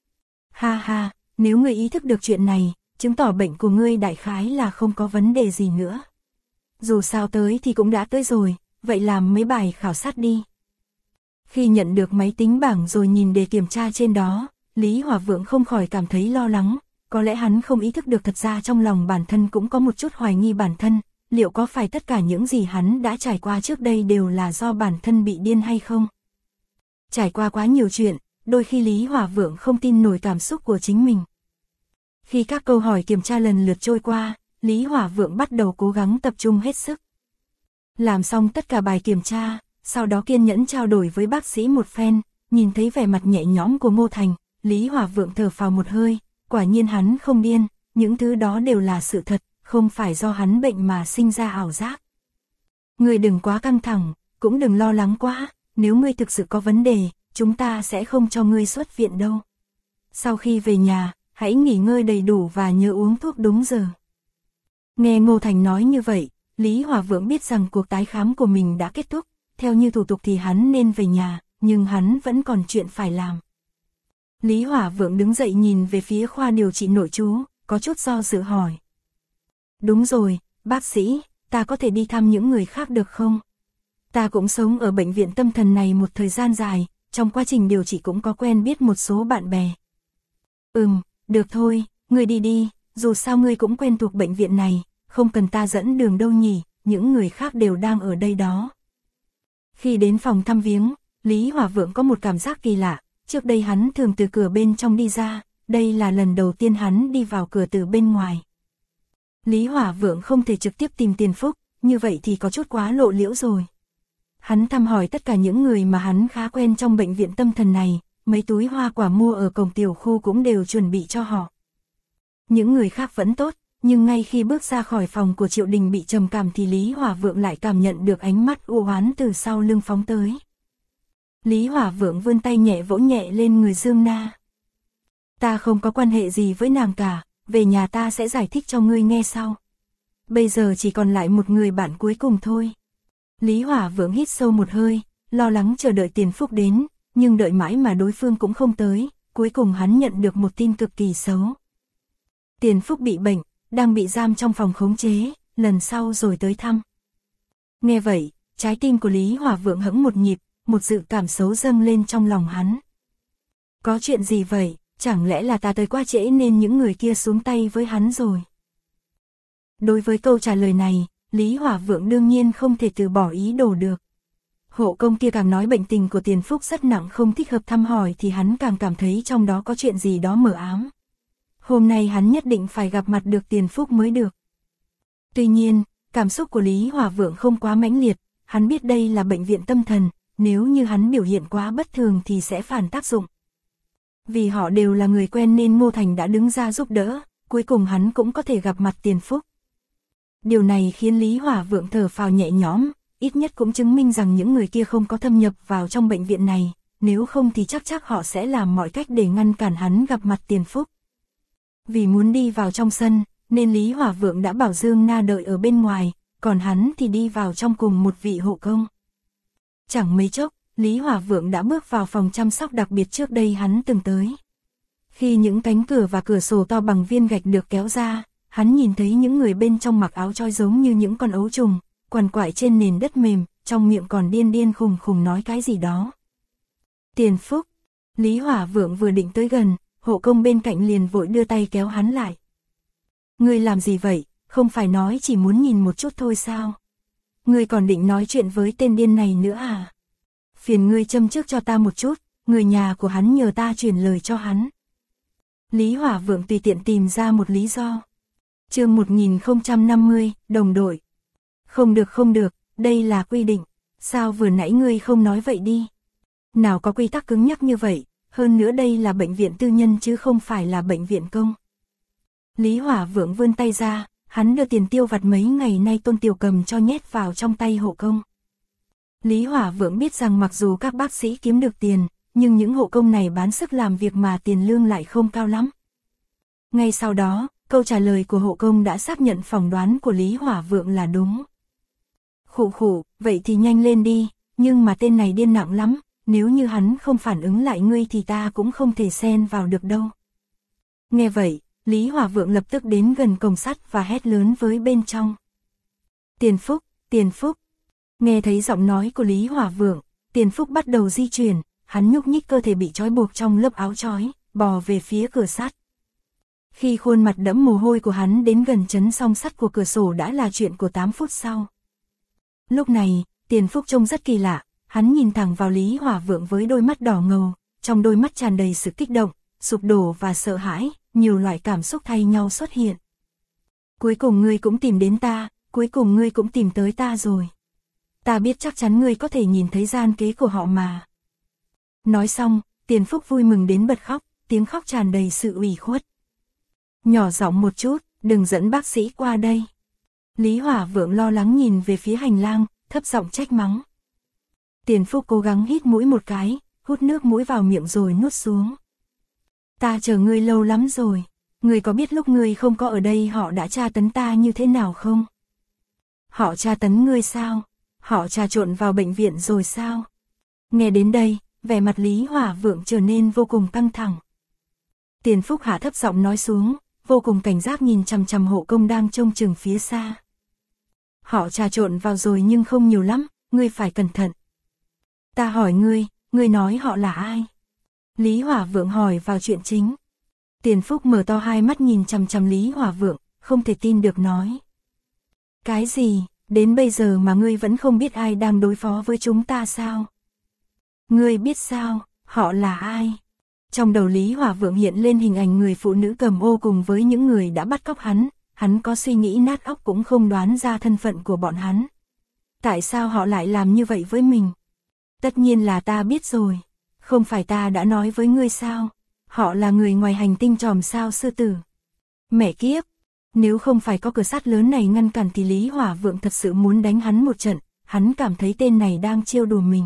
Ha ha, nếu ngươi ý thức được chuyện này, chứng tỏ bệnh của ngươi đại khái là không có vấn đề gì nữa. Dù sao tới thì cũng đã tới rồi, vậy làm mấy bài khảo sát đi. Khi nhận được máy tính bảng rồi nhìn đề kiểm tra trên đó, Lý Hỏa Vượng không khỏi cảm thấy lo lắng, có lẽ hắn không ý thức được thật ra trong lòng bản thân cũng có một chút hoài nghi bản thân, liệu có phải tất cả những gì hắn đã trải qua trước đây đều là do bản thân bị điên hay không? Trải qua quá nhiều chuyện, đôi khi Lý Hỏa Vượng không tin nổi cảm xúc của chính mình. Khi các câu hỏi kiểm tra lần lượt trôi qua, Lý Hỏa Vượng bắt đầu cố gắng tập trung hết sức. Làm xong tất cả bài kiểm tra, sau đó kiên nhẫn trao đổi với bác sĩ một phen, nhìn thấy vẻ mặt nhẹ nhõm của Ngô Thành, Lý Hỏa Vượng thở phào một hơi, quả nhiên hắn không điên, những thứ đó đều là sự thật, không phải do hắn bệnh mà sinh ra ảo giác. Ngươi đừng quá căng thẳng, cũng đừng lo lắng quá, nếu ngươi thực sự có vấn đề, chúng ta sẽ không cho ngươi xuất viện đâu. Sau khi về nhà, hãy nghỉ ngơi đầy đủ và nhớ uống thuốc đúng giờ. Nghe Ngô Thành nói như vậy, Lý Hỏa Vượng biết rằng cuộc tái khám của mình đã kết thúc, theo như thủ tục thì hắn nên về nhà, nhưng hắn vẫn còn chuyện phải làm. Lý Hỏa Vượng đứng dậy nhìn về phía khoa điều trị nội trú, có chút do dự hỏi. Đúng rồi, bác sĩ, ta có thể đi thăm những người khác được không? Ta cũng sống ở bệnh viện tâm thần này một thời gian dài, trong quá trình điều trị cũng có quen biết một số bạn bè. Được thôi, ngươi đi đi, dù sao ngươi cũng quen thuộc bệnh viện này, không cần ta dẫn đường đâu nhỉ, những người khác đều đang ở đây đó. Khi đến phòng thăm viếng, Lý Hỏa Vượng có một cảm giác kỳ lạ, trước đây hắn thường từ cửa bên trong đi ra, đây là lần đầu tiên hắn đi vào cửa từ bên ngoài. Lý Hỏa Vượng không thể trực tiếp tìm Tiền Phúc, như vậy thì có chút quá lộ liễu rồi. Hắn thăm hỏi tất cả những người mà hắn khá quen trong bệnh viện tâm thần này, mấy túi hoa quả mua ở cổng tiểu khu cũng đều chuẩn bị cho họ. Những người khác vẫn tốt, nhưng ngay khi bước ra khỏi phòng của Triệu Đình bị trầm cảm thì Lý Hỏa Vượng lại cảm nhận được ánh mắt u oán từ sau lưng phóng tới. Lý Hỏa Vượng vươn tay nhẹ vỗ nhẹ lên người Dương Na. Ta không có quan hệ gì với nàng cả, về nhà ta sẽ giải thích cho ngươi nghe sau. Bây giờ chỉ còn lại một người bạn cuối cùng thôi. Lý Hỏa Vượng hít sâu một hơi, lo lắng chờ đợi Tiền Phúc đến, nhưng đợi mãi mà đối phương cũng không tới, cuối cùng hắn nhận được một tin cực kỳ xấu. Tiền Phúc bị bệnh, đang bị giam trong phòng khống chế, lần sau rồi tới thăm. Nghe vậy, trái tim của Lý Hỏa Vượng hững một nhịp, một dự cảm xấu dâng lên trong lòng hắn. Có chuyện gì vậy, chẳng lẽ là ta tới quá trễ nên những người kia xuống tay với hắn rồi? Đối với câu trả lời này, Lý Hỏa Vượng đương nhiên không thể từ bỏ ý đồ được. Hộ công kia càng nói bệnh tình của Tiền Phúc rất nặng không thích hợp thăm hỏi thì hắn càng cảm thấy trong đó có chuyện gì đó mờ ám. Hôm nay hắn nhất định phải gặp mặt được Tiền Phúc mới được. Tuy nhiên, cảm xúc của Lý Hỏa Vượng không quá mãnh liệt, hắn biết đây là bệnh viện tâm thần, nếu như hắn biểu hiện quá bất thường thì sẽ phản tác dụng. Vì họ đều là người quen nên Ngô Thành đã đứng ra giúp đỡ, cuối cùng hắn cũng có thể gặp mặt Tiền Phúc. Điều này khiến Lý Hỏa Vượng thở phào nhẹ nhõm, ít nhất cũng chứng minh rằng những người kia không có thâm nhập vào trong bệnh viện này, nếu không thì chắc họ sẽ làm mọi cách để ngăn cản hắn gặp mặt Tiền Phúc. Vì muốn đi vào trong sân, nên Lý Hỏa Vượng đã bảo Dương Na đợi ở bên ngoài, còn hắn thì đi vào trong cùng một vị hộ công. Chẳng mấy chốc, Lý Hỏa Vượng đã bước vào phòng chăm sóc đặc biệt trước đây hắn từng tới. Khi những cánh cửa và cửa sổ to bằng viên gạch được kéo ra, hắn nhìn thấy những người bên trong mặc áo trói giống như những con ấu trùng, quằn quại trên nền đất mềm, trong miệng còn điên khùng khùng nói cái gì đó. Tiền Phúc. Lý Hỏa Vượng vừa định tới gần, hộ công bên cạnh liền vội đưa tay kéo hắn lại. Ngươi làm gì vậy, không phải nói chỉ muốn nhìn một chút thôi sao? Ngươi còn định nói chuyện với tên điên này nữa à? Phiền ngươi châm trước cho ta một chút, người nhà của hắn nhờ ta truyền lời cho hắn. Lý Hỏa Vượng tùy tiện tìm ra một lý do. Chương 1050, đồng đội. Không được, đây là quy định. Sao vừa nãy ngươi không nói vậy đi? Nào có quy tắc cứng nhắc như vậy, hơn nữa đây là bệnh viện tư nhân chứ không phải là bệnh viện công. Lý Hỏa Vượng vươn tay ra, hắn đưa tiền tiêu vặt mấy ngày nay Tôn Tiểu Cầm cho nhét vào trong tay hộ công. Lý Hỏa Vượng biết rằng mặc dù các bác sĩ kiếm được tiền, nhưng những hộ công này bán sức làm việc mà tiền lương lại không cao lắm. Ngay sau đó, câu trả lời của hộ công đã xác nhận phỏng đoán của Lý Hỏa Vượng là đúng. Khụ, vậy thì nhanh lên đi, nhưng mà tên này điên nặng lắm, nếu như hắn không phản ứng lại ngươi thì ta cũng không thể xen vào được đâu. Nghe vậy, Lý Hỏa Vượng lập tức đến gần cổng sắt và hét lớn với bên trong. Tiền Phúc. Nghe thấy giọng nói của Lý Hỏa Vượng, Tiền Phúc bắt đầu di chuyển, hắn nhúc nhích cơ thể bị trói buộc trong lớp áo trói, bò về phía cửa sắt. Khi khuôn mặt đẫm mồ hôi của hắn đến gần chấn song sắt của cửa sổ đã là chuyện của 8 phút sau. Lúc này, Tiền Phúc trông rất kỳ lạ, hắn nhìn thẳng vào Lý Hỏa Vượng với đôi mắt đỏ ngầu, trong đôi mắt tràn đầy sự kích động, sụp đổ và sợ hãi, nhiều loại cảm xúc thay nhau xuất hiện. Cuối cùng ngươi cũng tìm đến ta, cuối cùng ngươi cũng tìm tới ta rồi. Ta biết chắc chắn ngươi có thể nhìn thấy gian kế của họ mà. Nói xong, Tiền Phúc vui mừng đến bật khóc, tiếng khóc tràn đầy sự ủy khuất. Nhỏ giọng một chút, đừng dẫn bác sĩ qua đây. Lý Hỏa Vượng lo lắng nhìn về phía hành lang, thấp giọng trách mắng. Tiền Phúc cố gắng hít mũi một cái, hút nước mũi vào miệng rồi nuốt xuống. Ta chờ ngươi lâu lắm rồi, ngươi có biết lúc ngươi không có ở đây họ đã tra tấn ta như thế nào không? Họ tra tấn ngươi sao? Họ trà trộn vào bệnh viện rồi sao? Nghe đến đây, vẻ mặt Lý Hỏa Vượng trở nên vô cùng căng thẳng. Tiền Phúc hạ thấp giọng nói xuống, vô cùng cảnh giác nhìn chằm chằm hộ công đang trông chừng phía xa. Họ trà trộn vào rồi nhưng không nhiều lắm, ngươi phải cẩn thận. Ta hỏi ngươi nói họ là ai? Lý Hỏa Vượng hỏi vào chuyện chính. Tiền Phúc mở to hai mắt nhìn chằm chằm Lý Hỏa Vượng, không thể tin được nói. Cái gì, đến bây giờ mà ngươi vẫn không biết ai đang đối phó với chúng ta sao? Ngươi biết sao, họ là ai? Trong đầu Lý Hỏa Vượng hiện lên hình ảnh người phụ nữ cầm ô cùng với những người đã bắt cóc hắn có suy nghĩ nát óc cũng không đoán ra thân phận của bọn hắn. Tại sao họ lại làm như vậy với mình? Tất nhiên là ta biết rồi, không phải ta đã nói với ngươi sao? Họ là người ngoài hành tinh Chòm Sao Sư Tử. Mẹ kiếp, nếu không phải có cửa sắt lớn này ngăn cản thì Lý Hỏa Vượng thật sự muốn đánh hắn một trận, hắn cảm thấy tên này đang trêu đùa mình.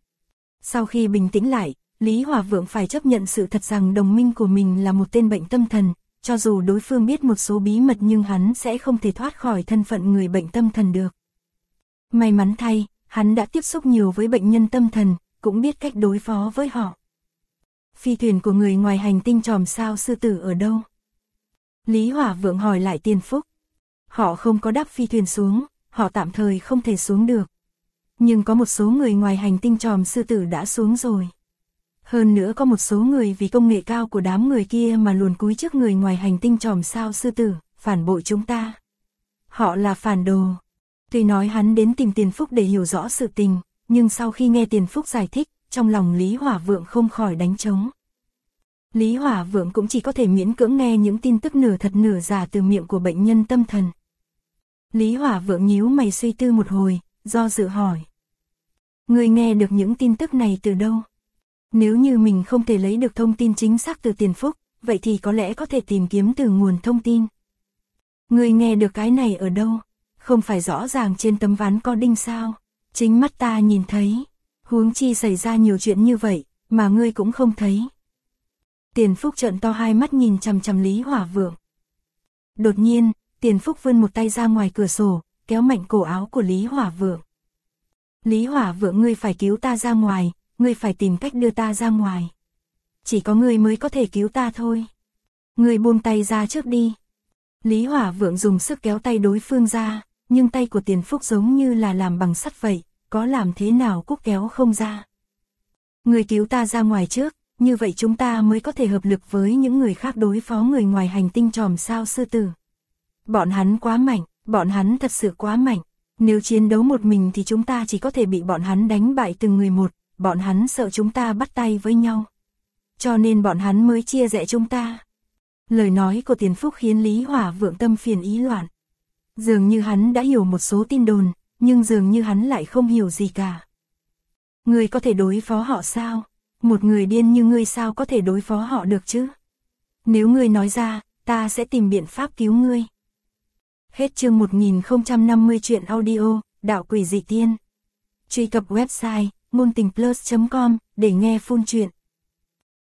Sau khi bình tĩnh lại, Lý Hỏa Vượng phải chấp nhận sự thật rằng đồng minh của mình là một tên bệnh tâm thần, cho dù đối phương biết một số bí mật nhưng hắn sẽ không thể thoát khỏi thân phận người bệnh tâm thần được. May mắn thay, hắn đã tiếp xúc nhiều với bệnh nhân tâm thần, cũng biết cách đối phó với họ. Phi thuyền của người ngoài hành tinh Chòm Sao Sư Tử ở đâu? Lý Hỏa Vượng hỏi lại Tiền Phúc. Họ không có đáp phi thuyền xuống, họ tạm thời không thể xuống được. Nhưng có một số người ngoài hành tinh tròm sư tử đã xuống rồi. Hơn nữa có một số người vì công nghệ cao của đám người kia mà luồn cúi trước người ngoài hành tinh tròm sao sư tử, phản bội chúng ta. Họ là phản đồ. Tuy nói hắn đến tìm Tiền Phúc để hiểu rõ sự tình, nhưng sau khi nghe Tiền Phúc giải thích, trong lòng Lý Hỏa Vượng không khỏi đánh trống. Lý Hỏa Vượng cũng chỉ có thể miễn cưỡng nghe những tin tức nửa thật nửa giả từ miệng của bệnh nhân tâm thần. Lý Hỏa Vượng nhíu mày suy tư một hồi, do dự hỏi. Ngươi nghe được những tin tức này từ đâu? Nếu như mình không thể lấy được thông tin chính xác từ Tiền Phúc, vậy thì có lẽ có thể tìm kiếm từ nguồn thông tin. Ngươi nghe được cái này ở đâu? Không phải rõ ràng trên tấm ván có đinh sao? Chính mắt ta nhìn thấy. Huống chi xảy ra nhiều chuyện như vậy, mà ngươi cũng không thấy. Tiền Phúc trợn to hai mắt nhìn chằm chằm Lý Hỏa Vượng. Đột nhiên, Tiền Phúc vươn một tay ra ngoài cửa sổ, kéo mạnh cổ áo của Lý Hỏa Vượng. Lý Hỏa Vượng, ngươi phải cứu ta ra ngoài, ngươi phải tìm cách đưa ta ra ngoài. Chỉ có ngươi mới có thể cứu ta thôi. Ngươi buông tay ra trước đi. Lý Hỏa Vượng dùng sức kéo tay đối phương ra, nhưng tay của Tiền Phúc giống như là làm bằng sắt vậy, có làm thế nào cũng kéo không ra. Ngươi cứu ta ra ngoài trước, như vậy chúng ta mới có thể hợp lực với những người khác đối phó người ngoài hành tinh tròm sao sư tử. Bọn hắn quá mạnh, bọn hắn thật sự quá mạnh. Nếu chiến đấu một mình thì chúng ta chỉ có thể bị bọn hắn đánh bại từng người một, bọn hắn sợ chúng ta bắt tay với nhau. Cho nên bọn hắn mới chia rẽ chúng ta. Lời nói của Tiền Phúc khiến Lý Hỏa Vượng tâm phiền ý loạn. Dường như hắn đã hiểu một số tin đồn, nhưng dường như hắn lại không hiểu gì cả. Ngươi có thể đối phó họ sao? Một người điên như ngươi sao có thể đối phó họ được chứ? Nếu ngươi nói ra, ta sẽ tìm biện pháp cứu ngươi. Hết chương 1050 truyện audio, Đạo Quỷ Dị Tiên. Truy cập website ngôn tình plus.com để nghe full truyện.